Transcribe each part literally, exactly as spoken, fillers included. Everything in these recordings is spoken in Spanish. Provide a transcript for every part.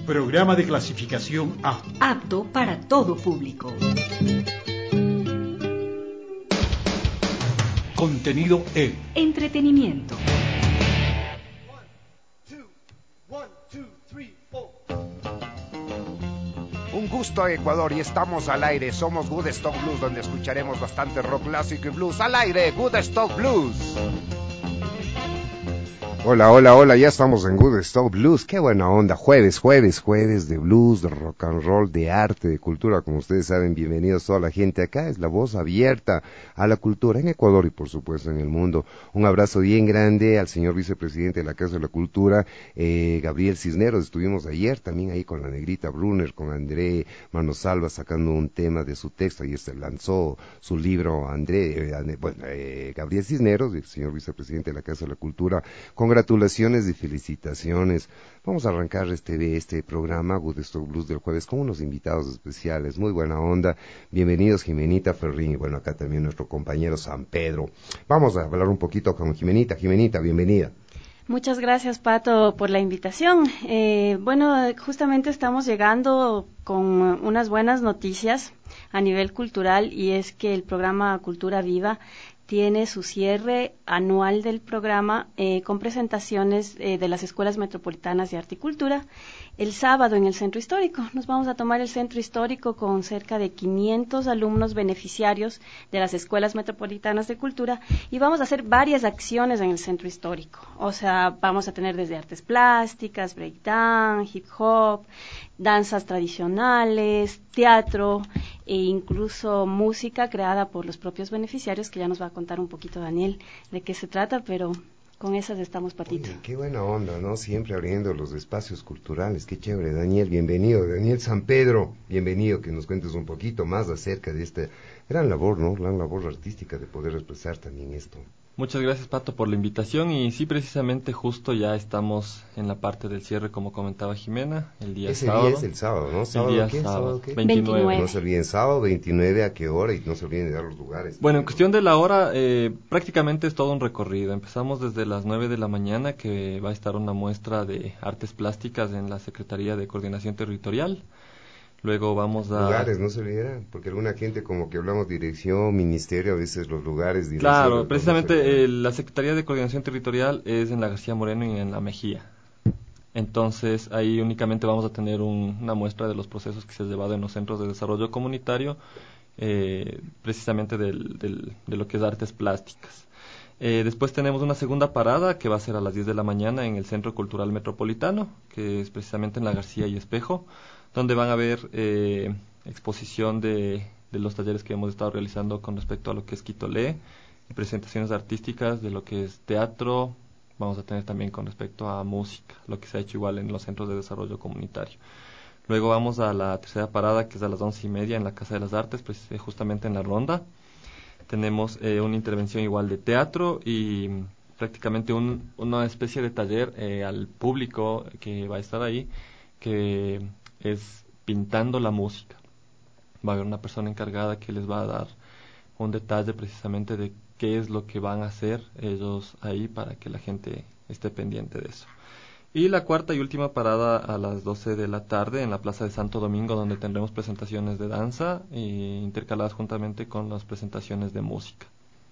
Programa de clasificación A. Apto para todo público. Contenido E. Entretenimiento. Un gusto, Ecuador, y estamos al aire. Somos Good Stock Blues, donde escucharemos bastante rock clásico y blues. Al aire, Good Stock Blues. Hola, hola, hola, ya estamos en Good Stock Blues. Qué buena onda. Jueves, jueves, jueves de blues, de rock and roll, de arte, de cultura. Como ustedes saben, bienvenidos toda la gente. Acá es la voz abierta a la cultura en Ecuador y por supuesto en el mundo. Un abrazo bien grande al señor vicepresidente de la Casa de la Cultura, eh, Gabriel Cisneros. Estuvimos ayer también ahí con la negrita Brunner, con André Manosalva, sacando un tema de su texto. Ayer se lanzó su libro André, eh, André bueno, eh, Gabriel Cisneros, el señor vicepresidente de la Casa de la Cultura. Congratulaciones y felicitaciones. Vamos a arrancar este este programa Good Stock Blues del jueves con unos invitados especiales, muy buena onda. Bienvenidos Jimenita Ferrín y bueno, acá también nuestro compañero San Pedro. Vamos a hablar un poquito con Jimenita. Jimenita, bienvenida. Muchas gracias, Pato, por la invitación. Eh, bueno, justamente estamos llegando con unas buenas noticias a nivel cultural y es que el programa Cultura Viva tiene su cierre anual del programa eh, con presentaciones eh, de las escuelas metropolitanas de arte y cultura el sábado en el Centro Histórico. Nos vamos a tomar el Centro Histórico con cerca de quinientos alumnos beneficiarios de las escuelas metropolitanas de cultura y vamos a hacer varias acciones en el Centro Histórico. O sea, vamos a tener desde artes plásticas, breakdance, hip hop, danzas tradicionales, teatro e incluso música creada por los propios beneficiarios, que ya nos va a contar un poquito Daniel de qué se trata, pero con esas estamos, Patito. Oye, qué buena onda, ¿no? Siempre abriendo los espacios culturales, qué chévere. Daniel, bienvenido. Daniel San Pedro, bienvenido, que nos cuentes un poquito más acerca de esta gran labor, ¿no? Gran labor artística de poder expresar también esto. Muchas gracias, Pato, por la invitación y sí, precisamente justo ya estamos en la parte del cierre, como comentaba Jimena, el día Ese sábado. día es el sábado, ¿no? ¿Sábado el día qué? sábado, ¿Sábado qué? veintinueve. No se olviden, sábado veintinueve, ¿a qué hora? Y no se olviden de dar los lugares. Bueno, en cuestión de la hora, eh, prácticamente es todo un recorrido. Empezamos desde las nueve de la mañana, que va a estar una muestra de artes plásticas en la Secretaría de Coordinación Territorial. Luego vamos a... Lugares, no se olvidarán, porque alguna gente como que hablamos dirección, ministerio, a veces los lugares... Claro, precisamente eh, la Secretaría de Coordinación Territorial es en la García Moreno y en la Mejía. Entonces ahí únicamente vamos a tener un, una muestra de los procesos que se han llevado en los centros de desarrollo comunitario, eh, precisamente del, del, de lo que es artes plásticas. Eh, después tenemos una segunda parada que va a ser a las diez de la mañana en el Centro Cultural Metropolitano, que es precisamente en la García y Espejo, donde van a ver eh, exposición de, de los talleres que hemos estado realizando con respecto a lo que es Quitolé, y presentaciones artísticas de lo que es teatro. Vamos a tener también con respecto a música, lo que se ha hecho igual en los centros de desarrollo comunitario. Luego vamos a la tercera parada, que es a las once y media en la Casa de las Artes, pues, eh, justamente en la Ronda. Tenemos eh, una intervención igual de teatro y prácticamente un, una especie de taller eh, al público que va a estar ahí, que es pintando la música. Va a haber una persona encargada que les va a dar un detalle precisamente de qué es lo que van a hacer ellos ahí para que la gente esté pendiente de eso. Y la cuarta y última parada a las doce de la tarde en la Plaza de Santo Domingo, donde tendremos presentaciones de danza e intercaladas juntamente con las presentaciones de música.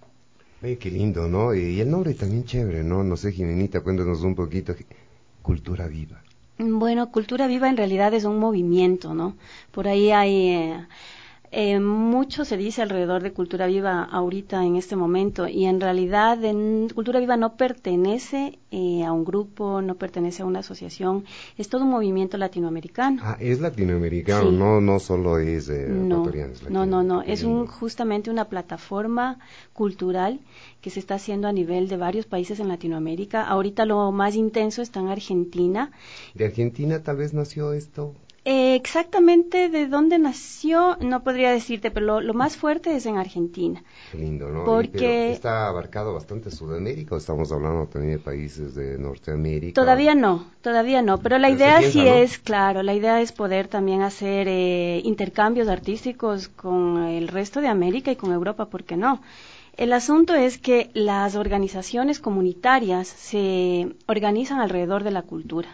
Oye, qué lindo, ¿no? Y el nombre también chévere, ¿no? No sé, Jimenita, cuéntanos un poquito. Cultura Viva. Bueno, Cultura Viva en realidad es un movimiento, ¿no? Por ahí hay... Eh, Eh, mucho se dice alrededor de Cultura Viva ahorita en este momento y en realidad en, Cultura Viva no pertenece eh, a un grupo, no pertenece a una asociación, es todo un movimiento latinoamericano. Ah, es latinoamericano, sí. no no solo es eh, no, ecuatoriano. Es no, no, no, es un, justamente una plataforma cultural que se está haciendo a nivel de varios países en Latinoamérica. Ahorita lo más intenso está en Argentina. ¿De Argentina tal vez nació esto? Eh, exactamente de dónde nació no podría decirte, pero lo, lo más fuerte es en Argentina. Qué lindo, ¿no? Porque pero está abarcado bastante Sudamérica, o estamos hablando también de países de Norteamérica. Todavía no, todavía no, pero la pero idea piensa, sí ¿no? es, claro, la idea es poder también hacer eh, intercambios artísticos con el resto de América y con Europa, ¿por qué no? El asunto es que las organizaciones comunitarias se organizan alrededor de la cultura.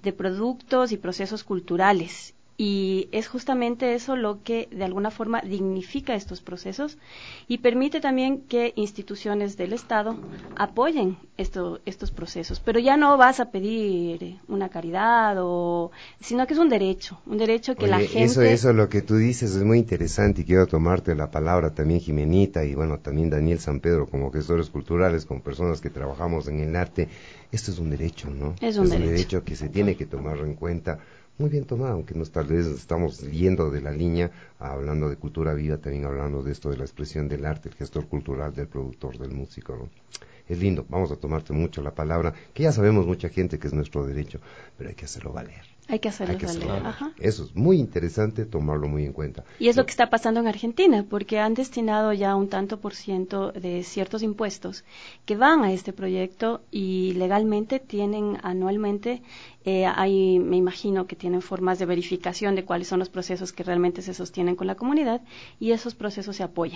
de productos y procesos culturales. Y es justamente eso lo que de alguna forma dignifica estos procesos y permite también que instituciones del Estado apoyen esto, estos procesos. Pero ya no vas a pedir una caridad, o, sino que es un derecho, un derecho que Oye, la gente... Eso, eso lo que tú dices es muy interesante y quiero tomarte la palabra también, Jimenita, y bueno, también Daniel San Pedro, como gestores culturales, como personas que trabajamos en el arte. Esto es un derecho, ¿no? Es un es derecho. un derecho que se tiene que tomar en cuenta. Muy bien tomado, aunque nos tal vez estamos yendo de la línea, hablando de cultura viva, también hablando de esto de la expresión del arte, el gestor cultural, del productor, del músico, ¿no? Es lindo, vamos a tomarte mucho la palabra, que ya sabemos mucha gente que es nuestro derecho, pero hay que hacerlo valer. Hay que hacerlo Hay que valer. hacerlo Ajá. Eso es muy interesante, tomarlo muy en cuenta. Y es lo que está pasando en Argentina, porque han destinado ya un tanto por ciento de ciertos impuestos que van a este proyecto y legalmente tienen anualmente, eh, hay, me imagino que tienen formas de verificación de cuáles son los procesos que realmente se sostienen con la comunidad y esos procesos se apoyan.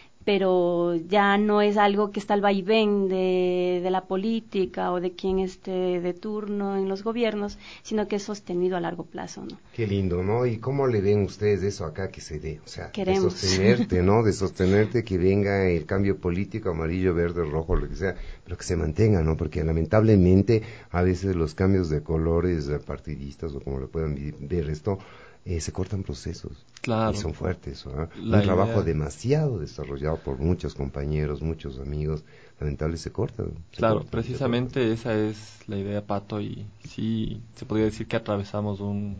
Pero ya no es algo que está al vaivén de, de la política o de quien esté de turno en los gobiernos, sino que es sostenido a largo plazo, ¿no? Qué lindo, ¿no? ¿Y cómo le ven ustedes eso acá que se dé? O sea, Queremos. de sostenerte, ¿no? De sostenerte que venga el cambio político, amarillo, verde, rojo, lo que sea, pero que se mantenga, ¿no? Porque lamentablemente a veces los cambios de colores partidistas o como le puedan ver esto, Eh, se cortan procesos. Claro. Y son fuertes, ¿no? Un La trabajo idea... demasiado desarrollado por muchos compañeros, muchos amigos, lamentable se corta. Se claro, corta, precisamente esa es la idea, Pato, y sí, se podría decir que atravesamos un,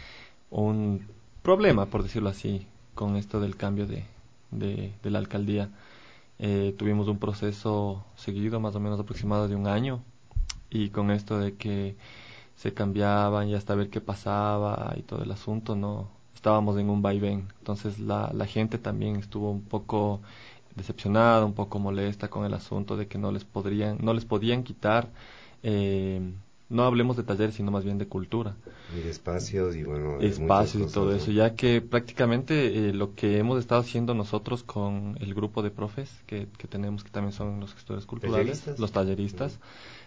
un problema, por decirlo así, con esto del cambio de, de, de la alcaldía. Eh, tuvimos un proceso seguido, más o menos aproximado de un año, y con esto de que se cambiaban y hasta ver qué pasaba y todo el asunto, no estábamos en un vaivén. Entonces la, la gente también estuvo un poco decepcionada, un poco molesta con el asunto de que no les podrían, no les podían quitar, eh, no hablemos de talleres, sino más bien de cultura. Y de espacios y bueno, de espacios muchas y todo cosas, eso, ¿no? ya que prácticamente eh, lo que hemos estado haciendo nosotros con el grupo de profes que, que tenemos, que también son los gestores culturales, ¿Talleristas? los talleristas,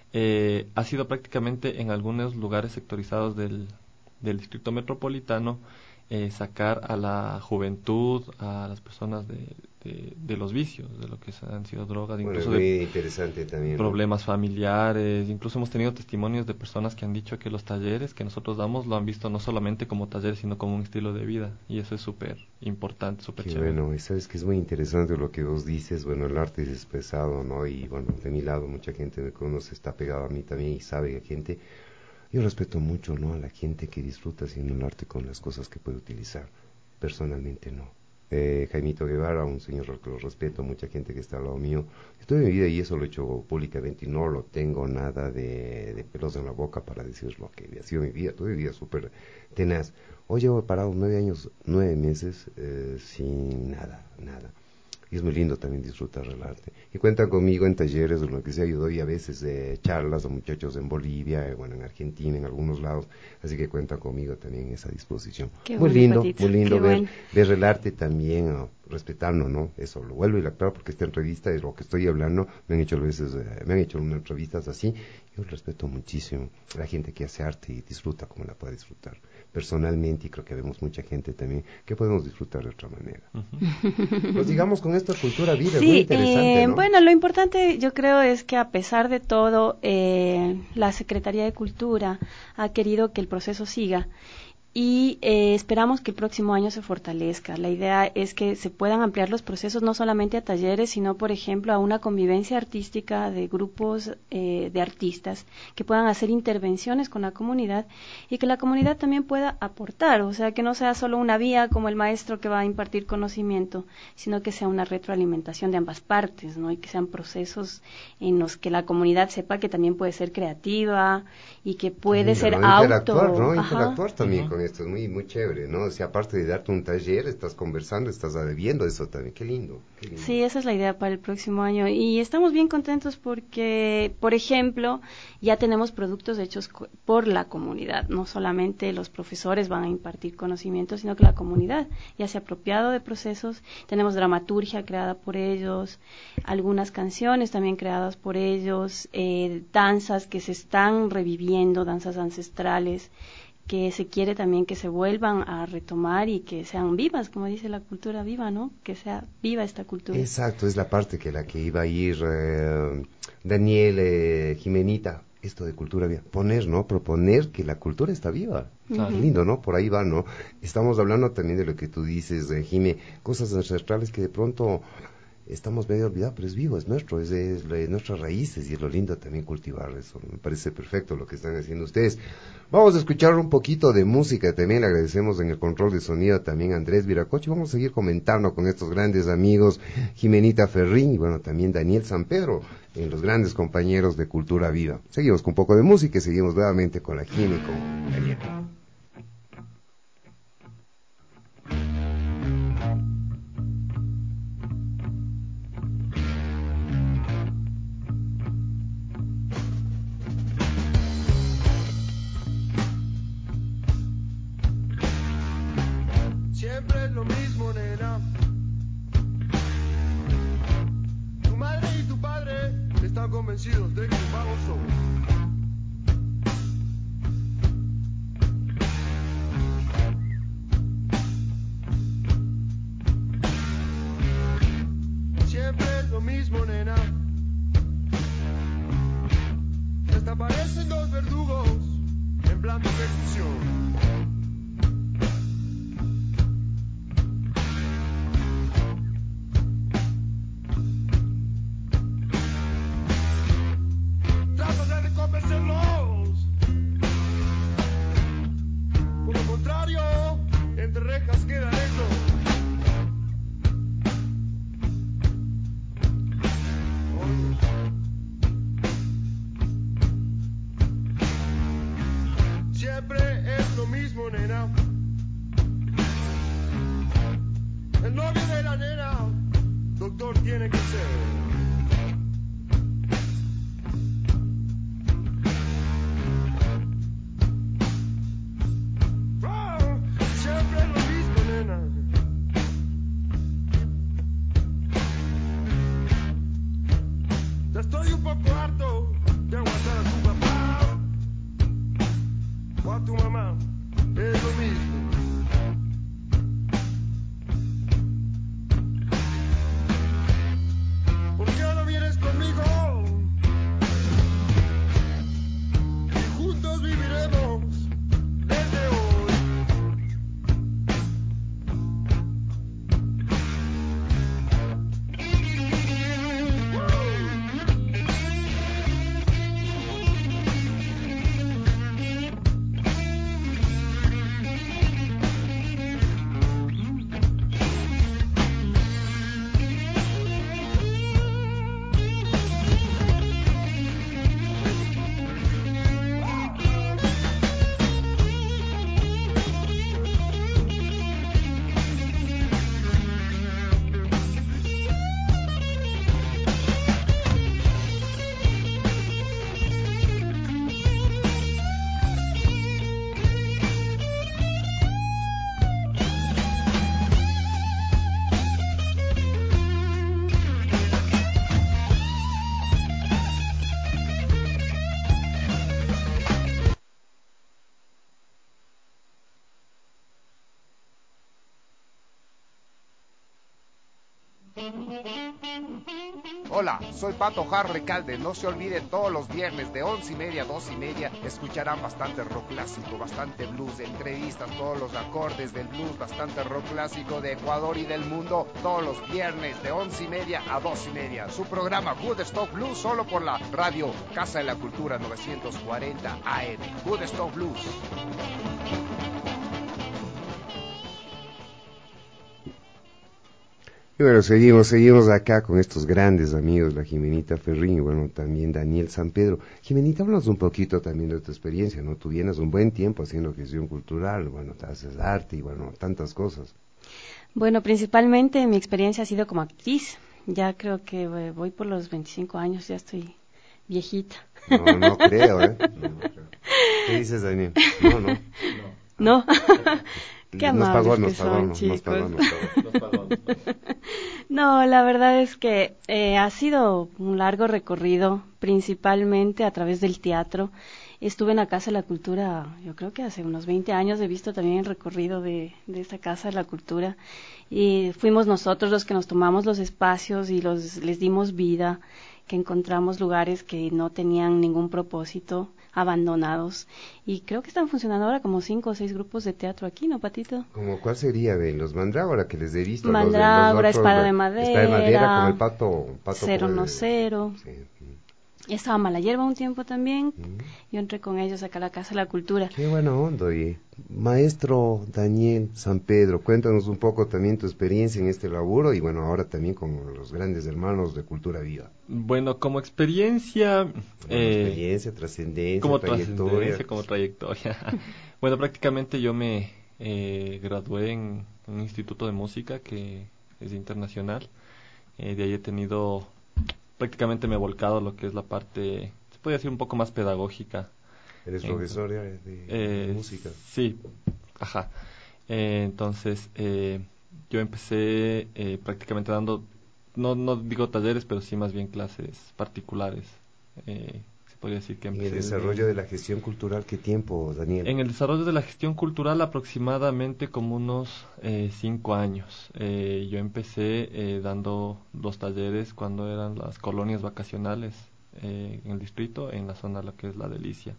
eh, ha sido prácticamente en algunos lugares sectorizados del, del distrito metropolitano, eh, sacar a la juventud, a las personas de, de, de los vicios, de lo que han sido drogas, Bueno, incluso muy de interesante también, ¿no? problemas familiares. Incluso hemos tenido testimonios de personas que han dicho que los talleres que nosotros damos lo han visto no solamente como talleres, sino como un estilo de vida, y eso es súper importante, súper Qué chévere. bueno, y sabes que es muy interesante lo que vos dices. Bueno, el arte es expresado, ¿no? Y bueno, de mi lado mucha gente me conoce, está pegada a mí también y sabe que gente, yo respeto mucho, ¿no? A la gente que disfruta haciendo el arte con las cosas que puede utilizar. Personalmente no. Eh, Jaimito Guevara, un señor que lo respeto, mucha gente que está al lado mío. Estoy en mi vida y eso lo he hecho públicamente y no lo tengo nada de, de pelos en la boca para decir lo que ha sido mi vida. Toda mi vida súper tenaz. Hoy llevo parado nueve años, nueve meses eh, sin nada, nada. Y es muy lindo también disfrutar el arte. Y cuentan conmigo en talleres o lo que sea. Yo doy a veces eh, charlas a muchachos en Bolivia, eh, bueno, en Argentina, en algunos lados. Así que cuentan conmigo también en esa disposición. Qué muy bueno, lindo, Patito, muy lindo qué ver, bueno. ver el arte también, oh, respetarlo, ¿no? Eso lo vuelvo y lo aclaro porque esta entrevista es lo que estoy hablando. Me han hecho a veces, eh, me han hecho unas entrevistas así. Yo respeto muchísimo a la gente que hace arte y disfruta como la puede disfrutar. Personalmente, y creo que vemos mucha gente también que podemos disfrutar de otra manera. Uh-huh. Pues digamos con esta cultura viva, sí, es muy interesante, eh, ¿no? Bueno, lo importante yo creo es que a pesar de todo, eh, la Secretaría de Cultura ha querido que el proceso siga. Y eh, esperamos que el próximo año se fortalezca. La idea es que se puedan ampliar los procesos no solamente a talleres, sino, por ejemplo, a una convivencia artística de grupos eh, de artistas que puedan hacer intervenciones con la comunidad y que la comunidad también pueda aportar, o sea, que no sea solo una vía como el maestro que va a impartir conocimiento, sino que sea una retroalimentación de ambas partes, ¿no? Y que sean procesos en los que la comunidad sepa que también puede ser creativa y que puede Lindo, ser ¿no? auto... Interactuar, ¿no? Ajá. Interactuar también uh-huh. con con esto, es muy muy chévere, ¿no? O sea, aparte de darte un taller, estás conversando, estás viendo eso también, qué lindo, qué lindo. Sí, esa es la idea para el próximo año y estamos bien contentos porque, por ejemplo, ya tenemos productos hechos co- por la comunidad, no solamente los profesores van a impartir conocimientos, sino que la comunidad ya se ha apropiado de procesos, tenemos dramaturgia creada por ellos, algunas canciones también creadas por ellos, eh, danzas que se están reviviendo, danzas ancestrales, que se quiere también que se vuelvan a retomar y que sean vivas, como dice la cultura viva, ¿no? Que sea viva esta cultura. Exacto, es la parte que la que iba a ir eh, Daniel, eh, Jimenita, esto de cultura viva, poner, ¿no? Proponer que la cultura está viva. Claro. Qué lindo, ¿no? Por ahí va, ¿no? Estamos hablando también de lo que tú dices, eh, Jime, cosas ancestrales que de pronto estamos medio olvidados, pero es vivo, es nuestro, es, es, es nuestras raíces y es lo lindo también cultivar eso. Me parece perfecto lo que están haciendo ustedes. Vamos a escuchar un poquito de música también, le agradecemos en el control de sonido también a Andrés Viracoche. Vamos a seguir comentando con estos grandes amigos, Jimenita Ferrín y bueno, también Daniel San Pedro, en los grandes compañeros de Cultura Viva. Seguimos con un poco de música y seguimos nuevamente con la Jime y con Daniel. Siempre es lo mismo, nena. Tu madre y tu padre están convencidos de que un vago soy. Siempre es lo mismo, nena. Hasta parecen dos verdugos en plan de ejecución. Por lo contrario, entre rejas queda eso. Siempre es lo mismo, nena. El novio de la nena, doctor tiene que ser. Estoy un poco harto de aguantar a tu papá o a tu mamá, es lo mismo. ¿Por qué no vienes conmigo? Y juntos viviremos desde hoy. Hola, soy Pato Jar Recalde. No se olvide, todos los viernes de once y media a dos y media escucharán bastante rock clásico, bastante blues, entrevistas, todos los acordes del blues, bastante rock clásico de Ecuador y del mundo, todos los viernes de once y media a dos y media. Su programa Good Stock Blues solo por la radio Casa de la Cultura novecientos cuarenta A M. Good Stock Blues. Y bueno, seguimos, seguimos acá con estos grandes amigos, la Jimenita Ferrín y bueno, también Daniel San Pedro. Jimenita, háblanos un poquito también de tu experiencia, ¿no? Tú vienes un buen tiempo haciendo gestión cultural, bueno, te haces arte y bueno, tantas cosas. Bueno, principalmente mi experiencia ha sido como actriz. Ya creo que eh, voy por los veinticinco años, ya estoy viejita. No, no creo, ¿eh? No, no creo. ¿Qué dices, Daniel? No, no. No. Qué nos amables pagó, que nos pagó, son, nos, chicos. nos pagó, nos pagó. Nos pagó, nos pagó. No, la verdad es que eh, ha sido un largo recorrido, principalmente a través del teatro. Estuve en la Casa de la Cultura, yo creo que hace unos veinte años he visto también el recorrido de, de esta Casa de la Cultura y fuimos nosotros los que nos tomamos los espacios y los les dimos vida, que encontramos lugares que no tenían ningún propósito, abandonados, y creo que están funcionando ahora como cinco o seis grupos de teatro aquí, ¿no, Patito? ¿Cómo cuál sería de los Mandrágora que les he visto? Mandrágora, los de, los otros, Espada de Madera, Espada de Madera, como el pato, pato Cero como no el- cero. Sí. Estaba Mala Hierba un tiempo también. Mm. Yo entré con ellos acá a la Casa de la Cultura. Qué buena onda, oye. Maestro Daniel San Pedro, cuéntanos un poco también tu experiencia en este laburo y bueno, ahora también con los grandes hermanos de Cultura Viva. Bueno, como experiencia... Bueno, eh, experiencia, trascendencia, como trayectoria. trascendencia, como trayectoria. Bueno, prácticamente yo me eh, gradué en un instituto de música que es internacional. Eh, de ahí he tenido, prácticamente me he volcado a lo que es la parte, se puede decir un poco más pedagógica. ¿Eres En- profesor de, de- Eh, de música? Sí, ajá. Eh, entonces, eh, yo empecé eh, prácticamente dando, no, no digo talleres, pero sí más bien clases particulares. Eh, se podría decir que En empecé el desde- desarrollo de la gestión cultural, ¿qué tiempo, Daniel? En el desarrollo de la gestión cultural aproximadamente como unos eh, cinco años. Eh, yo empecé eh, dando los talleres cuando eran las colonias vacacionales eh, en el distrito, en la zona lo que es La Delicia.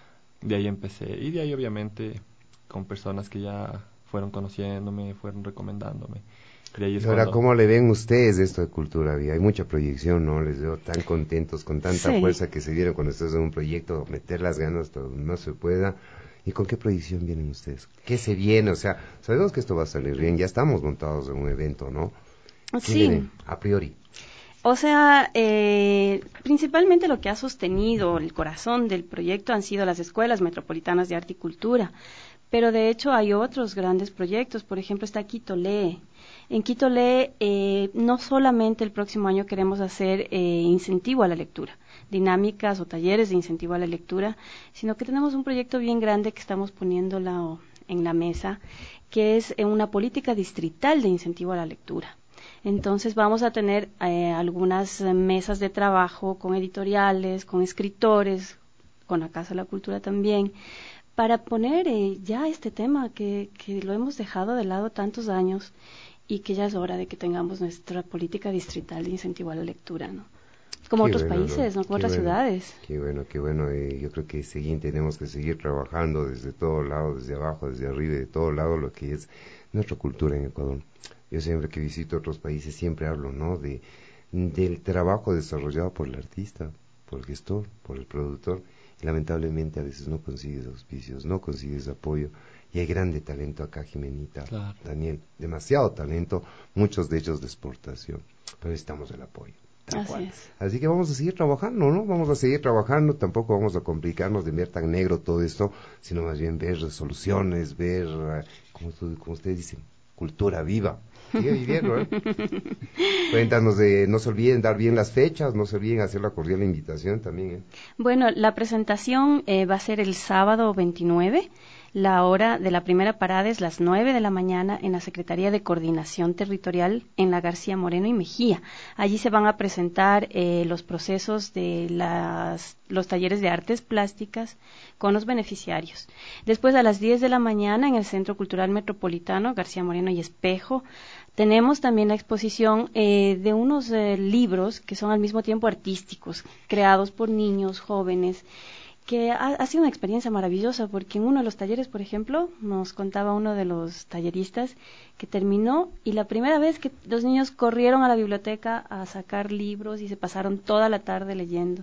De ahí empecé y de ahí obviamente con personas que ya fueron conociéndome, fueron recomendándome. De ahí es Y ahora, cuando- ¿cómo le ven ustedes esto de Cultura Viva? Hay mucha proyección, ¿no? Les veo tan contentos, con tanta Sí. fuerza que se vieron cuando estás en un proyecto, meter las ganas hasta donde no se pueda. ¿Y con qué proyección vienen ustedes? ¿Qué se viene? O sea, sabemos que esto va a salir bien, ya estamos montados en un evento, ¿no? ¿Qué Sí. viene a priori? O sea, eh, principalmente lo que ha sostenido el corazón del proyecto han sido las escuelas metropolitanas de arte y cultura, pero de hecho hay otros grandes proyectos, por ejemplo está Quito Lee. En Quito Lee eh, no solamente el próximo año queremos hacer eh, incentivo a la lectura, dinámicas o talleres de incentivo a la lectura, sino que tenemos un proyecto bien grande que estamos poniéndola en la mesa, que es eh, una política distrital de incentivo a la lectura. Entonces vamos a tener eh, algunas eh, mesas de trabajo con editoriales, con escritores, con la Casa de la Cultura también, para poner eh, ya este tema que, que lo hemos dejado de lado tantos años y que ya es hora de que tengamos nuestra política distrital de incentivo a la lectura, ¿no? Como Qué otros bueno, países, ¿no? Como Qué otras bueno, ciudades. Qué bueno, qué bueno. Eh, yo creo que seguir, tenemos que seguir trabajando desde todo lado, desde abajo, desde arriba, de todo lado, lo que es nuestra cultura en Ecuador. Yo siempre que visito otros países siempre hablo, ¿no? De, del trabajo desarrollado por el artista, por el gestor, por el productor. Y lamentablemente a veces no consigues auspicios, no consigues apoyo. Y hay grande talento acá, Jimenita, Claro. Daniel. Demasiado talento, muchos de ellos de exportación. Pero necesitamos el apoyo. tal Así cual. es. Así que vamos a seguir trabajando, ¿no? Vamos a seguir trabajando, tampoco vamos a complicarnos de ver tan negro todo esto, sino más bien ver resoluciones, ver, eh, como, tú- como ustedes dicen, cultura viva. Sigue viviendo, ¿eh? Cuéntanos de, no se olviden dar bien las fechas, no se olviden hacer la cordial invitación también, ¿eh? Bueno, la presentación eh, va a ser el sábado veintinueve. La hora de la primera parada es las nueve de la mañana en la Secretaría de Coordinación Territorial en la García Moreno y Mejía. Allí se van a presentar eh, los procesos de las, los talleres de artes plásticas con los beneficiarios. Después a las diez de la mañana en el Centro Cultural Metropolitano García Moreno y Espejo tenemos también la exposición eh, de unos eh, libros que son al mismo tiempo artísticos, creados por niños, jóvenes, que ha, ha sido una experiencia maravillosa, porque en uno de los talleres, por ejemplo, nos contaba uno de los talleristas que terminó y la primera vez que los niños corrieron a la biblioteca a sacar libros y se pasaron toda la tarde leyendo.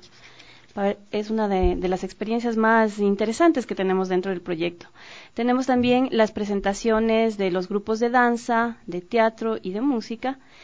Es una de, de las experiencias más interesantes que tenemos dentro del proyecto. Tenemos también las presentaciones de los grupos de danza, de teatro y de música.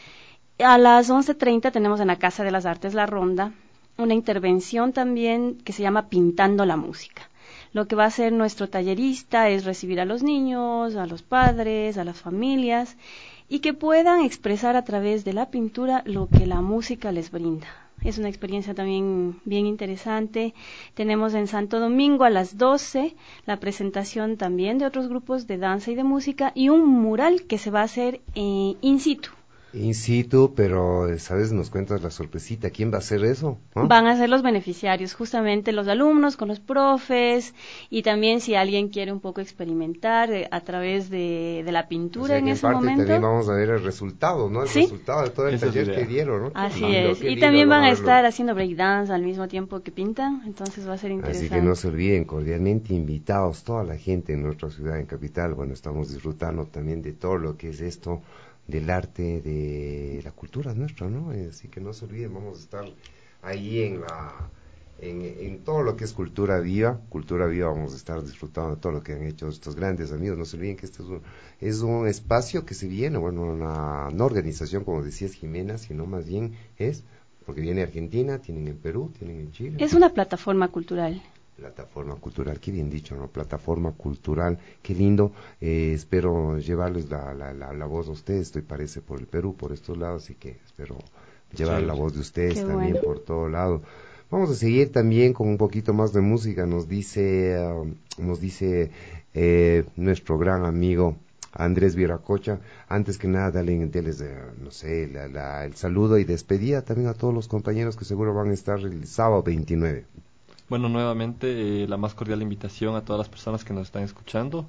A las once treinta tenemos en la Casa de las Artes La Ronda una intervención también que se llama Pintando la Música. Lo que va a hacer nuestro tallerista es recibir a los niños, a los padres, a las familias, y que puedan expresar a través de la pintura lo que la música les brinda. Es una experiencia también bien interesante. Tenemos en Santo Domingo a las doce la presentación también de otros grupos de danza y de música y un mural que se va a hacer eh, in situ. In situ, pero, ¿sabes? Nos cuentas la sorpresita. ¿Quién va a hacer eso? ¿Ah? Van a ser los beneficiarios, justamente los alumnos con los profes, y también si alguien quiere un poco experimentar eh, a través de, de la pintura, o sea, en ese parte momento. También vamos a ver el resultado, ¿no? El ¿Sí? resultado de todo el Esa es taller la idea. que dieron, ¿no? Así Ah, es, qué y lindo, también van a vamos verlo. estar haciendo breakdance al mismo tiempo que pintan, entonces va a ser interesante. Así que no se olviden, cordialmente invitados, toda la gente en nuestra ciudad, en Capital. Bueno, estamos disfrutando también de todo lo que es esto, del arte, de la cultura nuestra, ¿no? Así que no se olviden, vamos a estar ahí en la en, en todo lo que es cultura viva, cultura viva, vamos a estar disfrutando de todo lo que han hecho estos grandes amigos. No se olviden que este es un, es un espacio que se viene, bueno, una, una organización, como decías, Jimena, sino más bien es, porque viene Argentina, tienen en Perú, tienen en Chile. Es una plataforma cultural. Plataforma cultural, qué bien dicho, ¿no? Plataforma cultural, qué lindo. Eh, espero llevarles la, la, la, la voz a ustedes. Estoy, parece, por el Perú, por estos lados, así que espero llevar Sí. la voz de ustedes Qué también bueno. por todo lado. Vamos a seguir también con un poquito más de música. Nos dice, uh, nos dice eh, nuestro gran amigo Andrés Viracocha. Antes que nada, dale, denles, eh, no sé, la, la, el saludo y despedida también a todos los compañeros que seguro van a estar el sábado veintinueve. Bueno, nuevamente eh, la más cordial invitación a todas las personas que nos están escuchando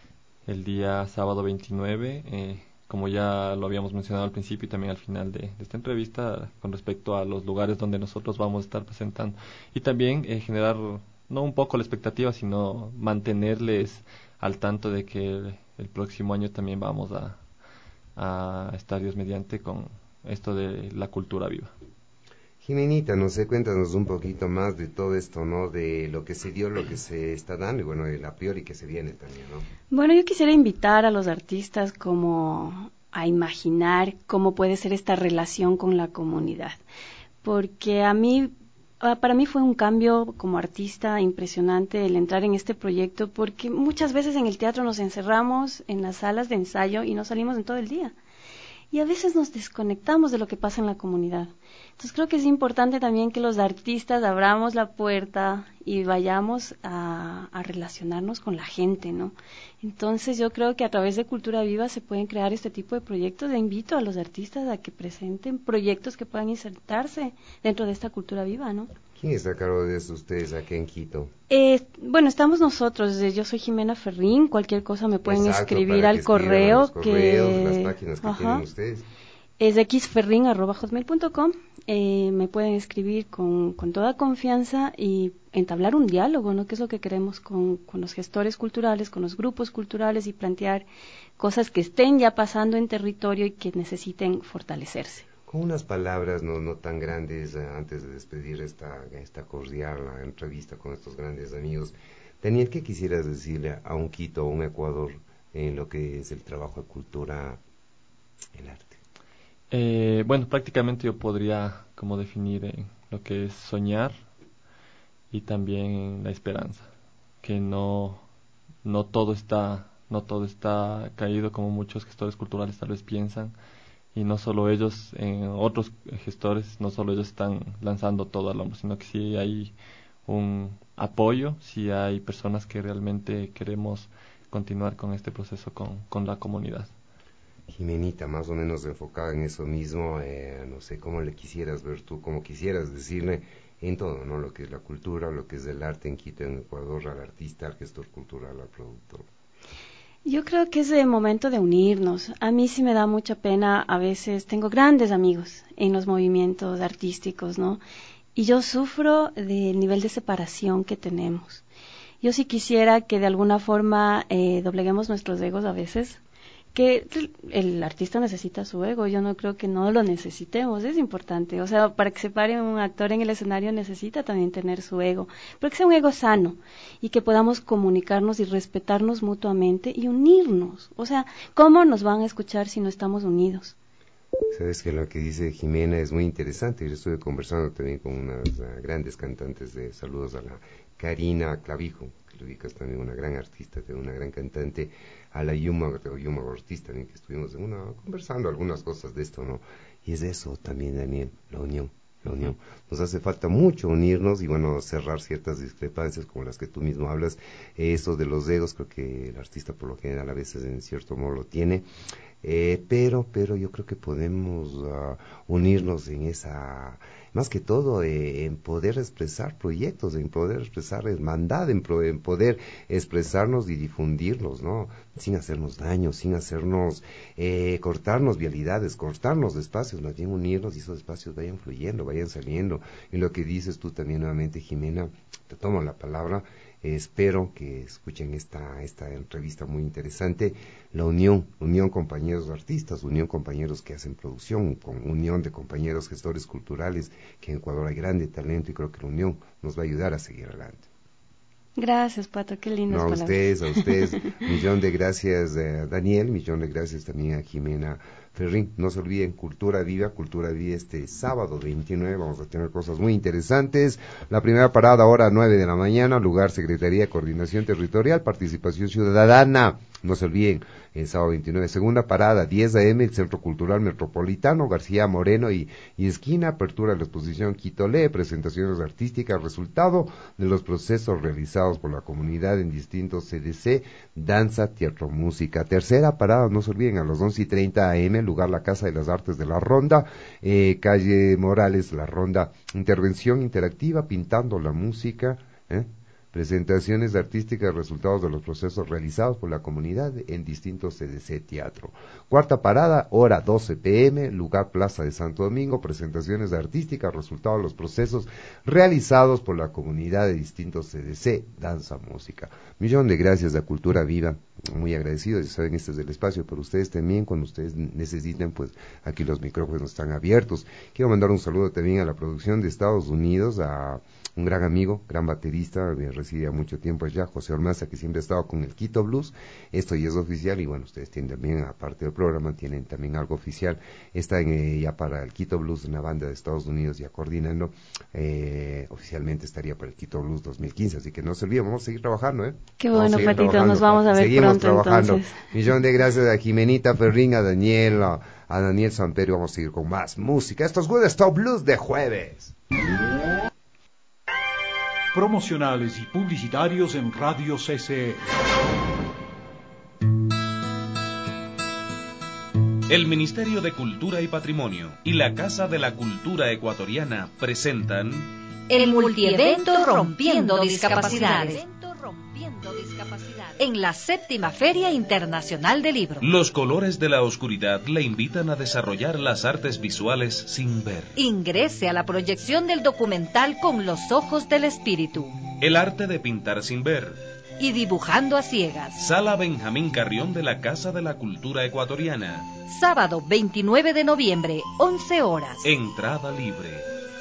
el día sábado veintinueve, eh, como ya lo habíamos mencionado al principio y también al final de, de esta entrevista, con respecto a los lugares donde nosotros vamos a estar presentando, y también eh, generar no un poco la expectativa, sino mantenerles al tanto de que el, el próximo año también vamos a, a estar, Dios mediante, con esto de la cultura viva. Jimenita, no sé, cuéntanos un poquito más de todo esto, ¿no? De lo que se dio, lo que se está dando y bueno, el a priori que se viene también, ¿no? Bueno, yo quisiera invitar a los artistas como a imaginar cómo puede ser esta relación con la comunidad, porque a mí, para mí fue un cambio como artista impresionante el entrar en este proyecto, porque muchas veces en el teatro nos encerramos en las salas de ensayo y no salimos en todo el día. Y a veces nos desconectamos de lo que pasa en la comunidad. Entonces creo que es importante también que los artistas abramos la puerta y vayamos a, a relacionarnos con la gente, ¿no? Entonces yo creo que a través de Cultura Viva se pueden crear este tipo de proyectos. E invito a los artistas a que presenten proyectos que puedan insertarse dentro de esta cultura viva, ¿no? ¿Quién está a cargo de eso ustedes acá en Quito? Eh, bueno, estamos nosotros, eh, yo soy Jimena Ferrín, cualquier cosa me pueden Exacto, escribir para al que escriban a correo los correos, que las páginas que Ajá. tienen ustedes. Es xferrin arroba hotmail punto com. Eh, me pueden escribir con, con toda confianza y entablar un diálogo, ¿no? Que es lo que queremos con, con los gestores culturales, con los grupos culturales, y plantear cosas que estén ya pasando en territorio y que necesiten fortalecerse. Con unas palabras no, no tan grandes, eh, antes de despedir esta, esta cordial eh, entrevista con estos grandes amigos. Daniel, ¿qué quisieras decirle a un Quito, a un Ecuador, en lo que es el trabajo de cultura, el arte? Eh, bueno, prácticamente yo podría como definir eh, lo que es soñar y también la esperanza, que no no todo está no todo está caído como muchos gestores culturales tal vez piensan, y no solo ellos, eh, otros gestores, no solo ellos están lanzando todo al hombro, sino que sí hay un apoyo, sí hay personas que realmente queremos continuar con este proceso con, con la comunidad. Jimenita, más o menos enfocada en eso mismo, eh, no sé cómo le quisieras ver tú, cómo quisieras decirle en todo, ¿no? Lo que es la cultura, lo que es el arte en Quito, en Ecuador, al artista, al gestor cultural, al productor. Yo creo que es el momento de unirnos. A mí sí me da mucha pena, a veces tengo grandes amigos en los movimientos artísticos, ¿no? Y yo sufro del nivel de separación que tenemos. Yo sí quisiera que de alguna forma eh, dobleguemos nuestros egos a veces, que el artista necesita su ego, yo no creo que no lo necesitemos, es importante, o sea, para que se pare un actor en el escenario necesita también tener su ego, pero que sea un ego sano y que podamos comunicarnos y respetarnos mutuamente y unirnos, o sea, ¿cómo nos van a escuchar si no estamos unidos? Sabes que lo que dice Jimena es muy interesante. Yo estuve conversando también con unas uh, grandes cantantes de saludos a la Karina Clavijo, que lo ubicas también, una gran artista, una gran cantante, a la Yuma, Yuma Ortiz también, que estuvimos en una, conversando algunas cosas de esto, ¿no? Y es eso también, Daniel, la unión. La unión. Nos hace falta mucho unirnos y bueno, cerrar ciertas discrepancias como las que tú mismo hablas. Eh, eso de los egos, creo que el artista por lo general a veces en cierto modo lo tiene. Eh, pero, pero yo creo que podemos uh, unirnos en esa, más que todo, eh, en poder expresar proyectos, en poder expresar hermandad, en, pro, en poder expresarnos y difundirnos, ¿no? Sin hacernos daño, sin hacernos, eh, cortarnos vialidades, cortarnos espacios, más bien unirnos y esos espacios vayan fluyendo, vayan saliendo. Y lo que dices tú también nuevamente, Jimena, te tomo la palabra. Eh, espero que escuchen esta, esta entrevista muy interesante. La unión, unión compañeros artistas, unión compañeros que hacen producción, con unión de compañeros gestores culturales, que en Ecuador hay grande talento y creo que la unión nos va a ayudar a seguir adelante. Gracias, Pato, qué lindas no, a palabras. ustedes, a ustedes, millón de gracias a Daniel, millón de gracias también a Jimena Ferrín. No se olviden, Cultura Viva, Cultura Viva este sábado veintinueve, vamos a tener cosas muy interesantes. La primera parada ahora a nueve de la mañana, lugar Secretaría de Coordinación Territorial, Participación Ciudadana. No se olviden, el sábado veintinueve, segunda parada, diez a eme, el Centro Cultural Metropolitano, García Moreno y, y esquina, apertura de la exposición Quitolé, presentaciones artísticas, resultado de los procesos realizados por la comunidad en distintos ce de ce, danza, teatro, música. Tercera parada, no se olviden, a las once y treinta a eme, lugar la Casa de las Artes de la Ronda, eh, calle Morales, la Ronda, intervención interactiva, pintando la música, ¿eh? Presentaciones artísticas, resultados de los procesos realizados por la comunidad en distintos ce de ce teatro. Cuarta parada, hora doce pe eme, lugar Plaza de Santo Domingo, presentaciones artísticas, resultados de los procesos realizados por la comunidad de distintos ce de ce, danza, música. Millón de gracias a Cultura Viva, muy agradecido, ya saben, este es el espacio, pero ustedes también, cuando ustedes necesiten, pues aquí los micrófonos están abiertos. Quiero mandar un saludo también a la producción de Estados Unidos, a un gran amigo, gran baterista, me residía mucho tiempo allá, José Ormaza, que siempre ha estado con el Quito Blues. Esto ya es oficial y bueno, ustedes tienen también, aparte del programa, tienen también algo oficial. Están eh, ya para el Quito Blues, una banda de Estados Unidos ya coordinando. Eh, oficialmente estaría para el Quito Blues dos mil quince, así que no se olviden, vamos a seguir trabajando, ¿eh? Qué bueno, Patito, trabajando. Nos vamos a ver Seguimos pronto trabajando. entonces. Millón de gracias a Jimenita Ferrín, a Daniel, a, a Daniel Samperio. Vamos a seguir con más música. Esto es Good Stop Blues de jueves. Promocionales y publicitarios en Radio C C E. El Ministerio de Cultura y Patrimonio y la Casa de la Cultura Ecuatoriana presentan el multievento Rompiendo Discapacidades, en la séptima Feria Internacional del Libro. Los colores de la oscuridad le invitan a desarrollar las artes visuales sin ver. Ingrese a la proyección del documental Con los Ojos del Espíritu. El arte de pintar sin ver. Y dibujando a ciegas. Sala Benjamín Carrión de la Casa de la Cultura Ecuatoriana. Sábado veintinueve de noviembre, once horas. Entrada libre.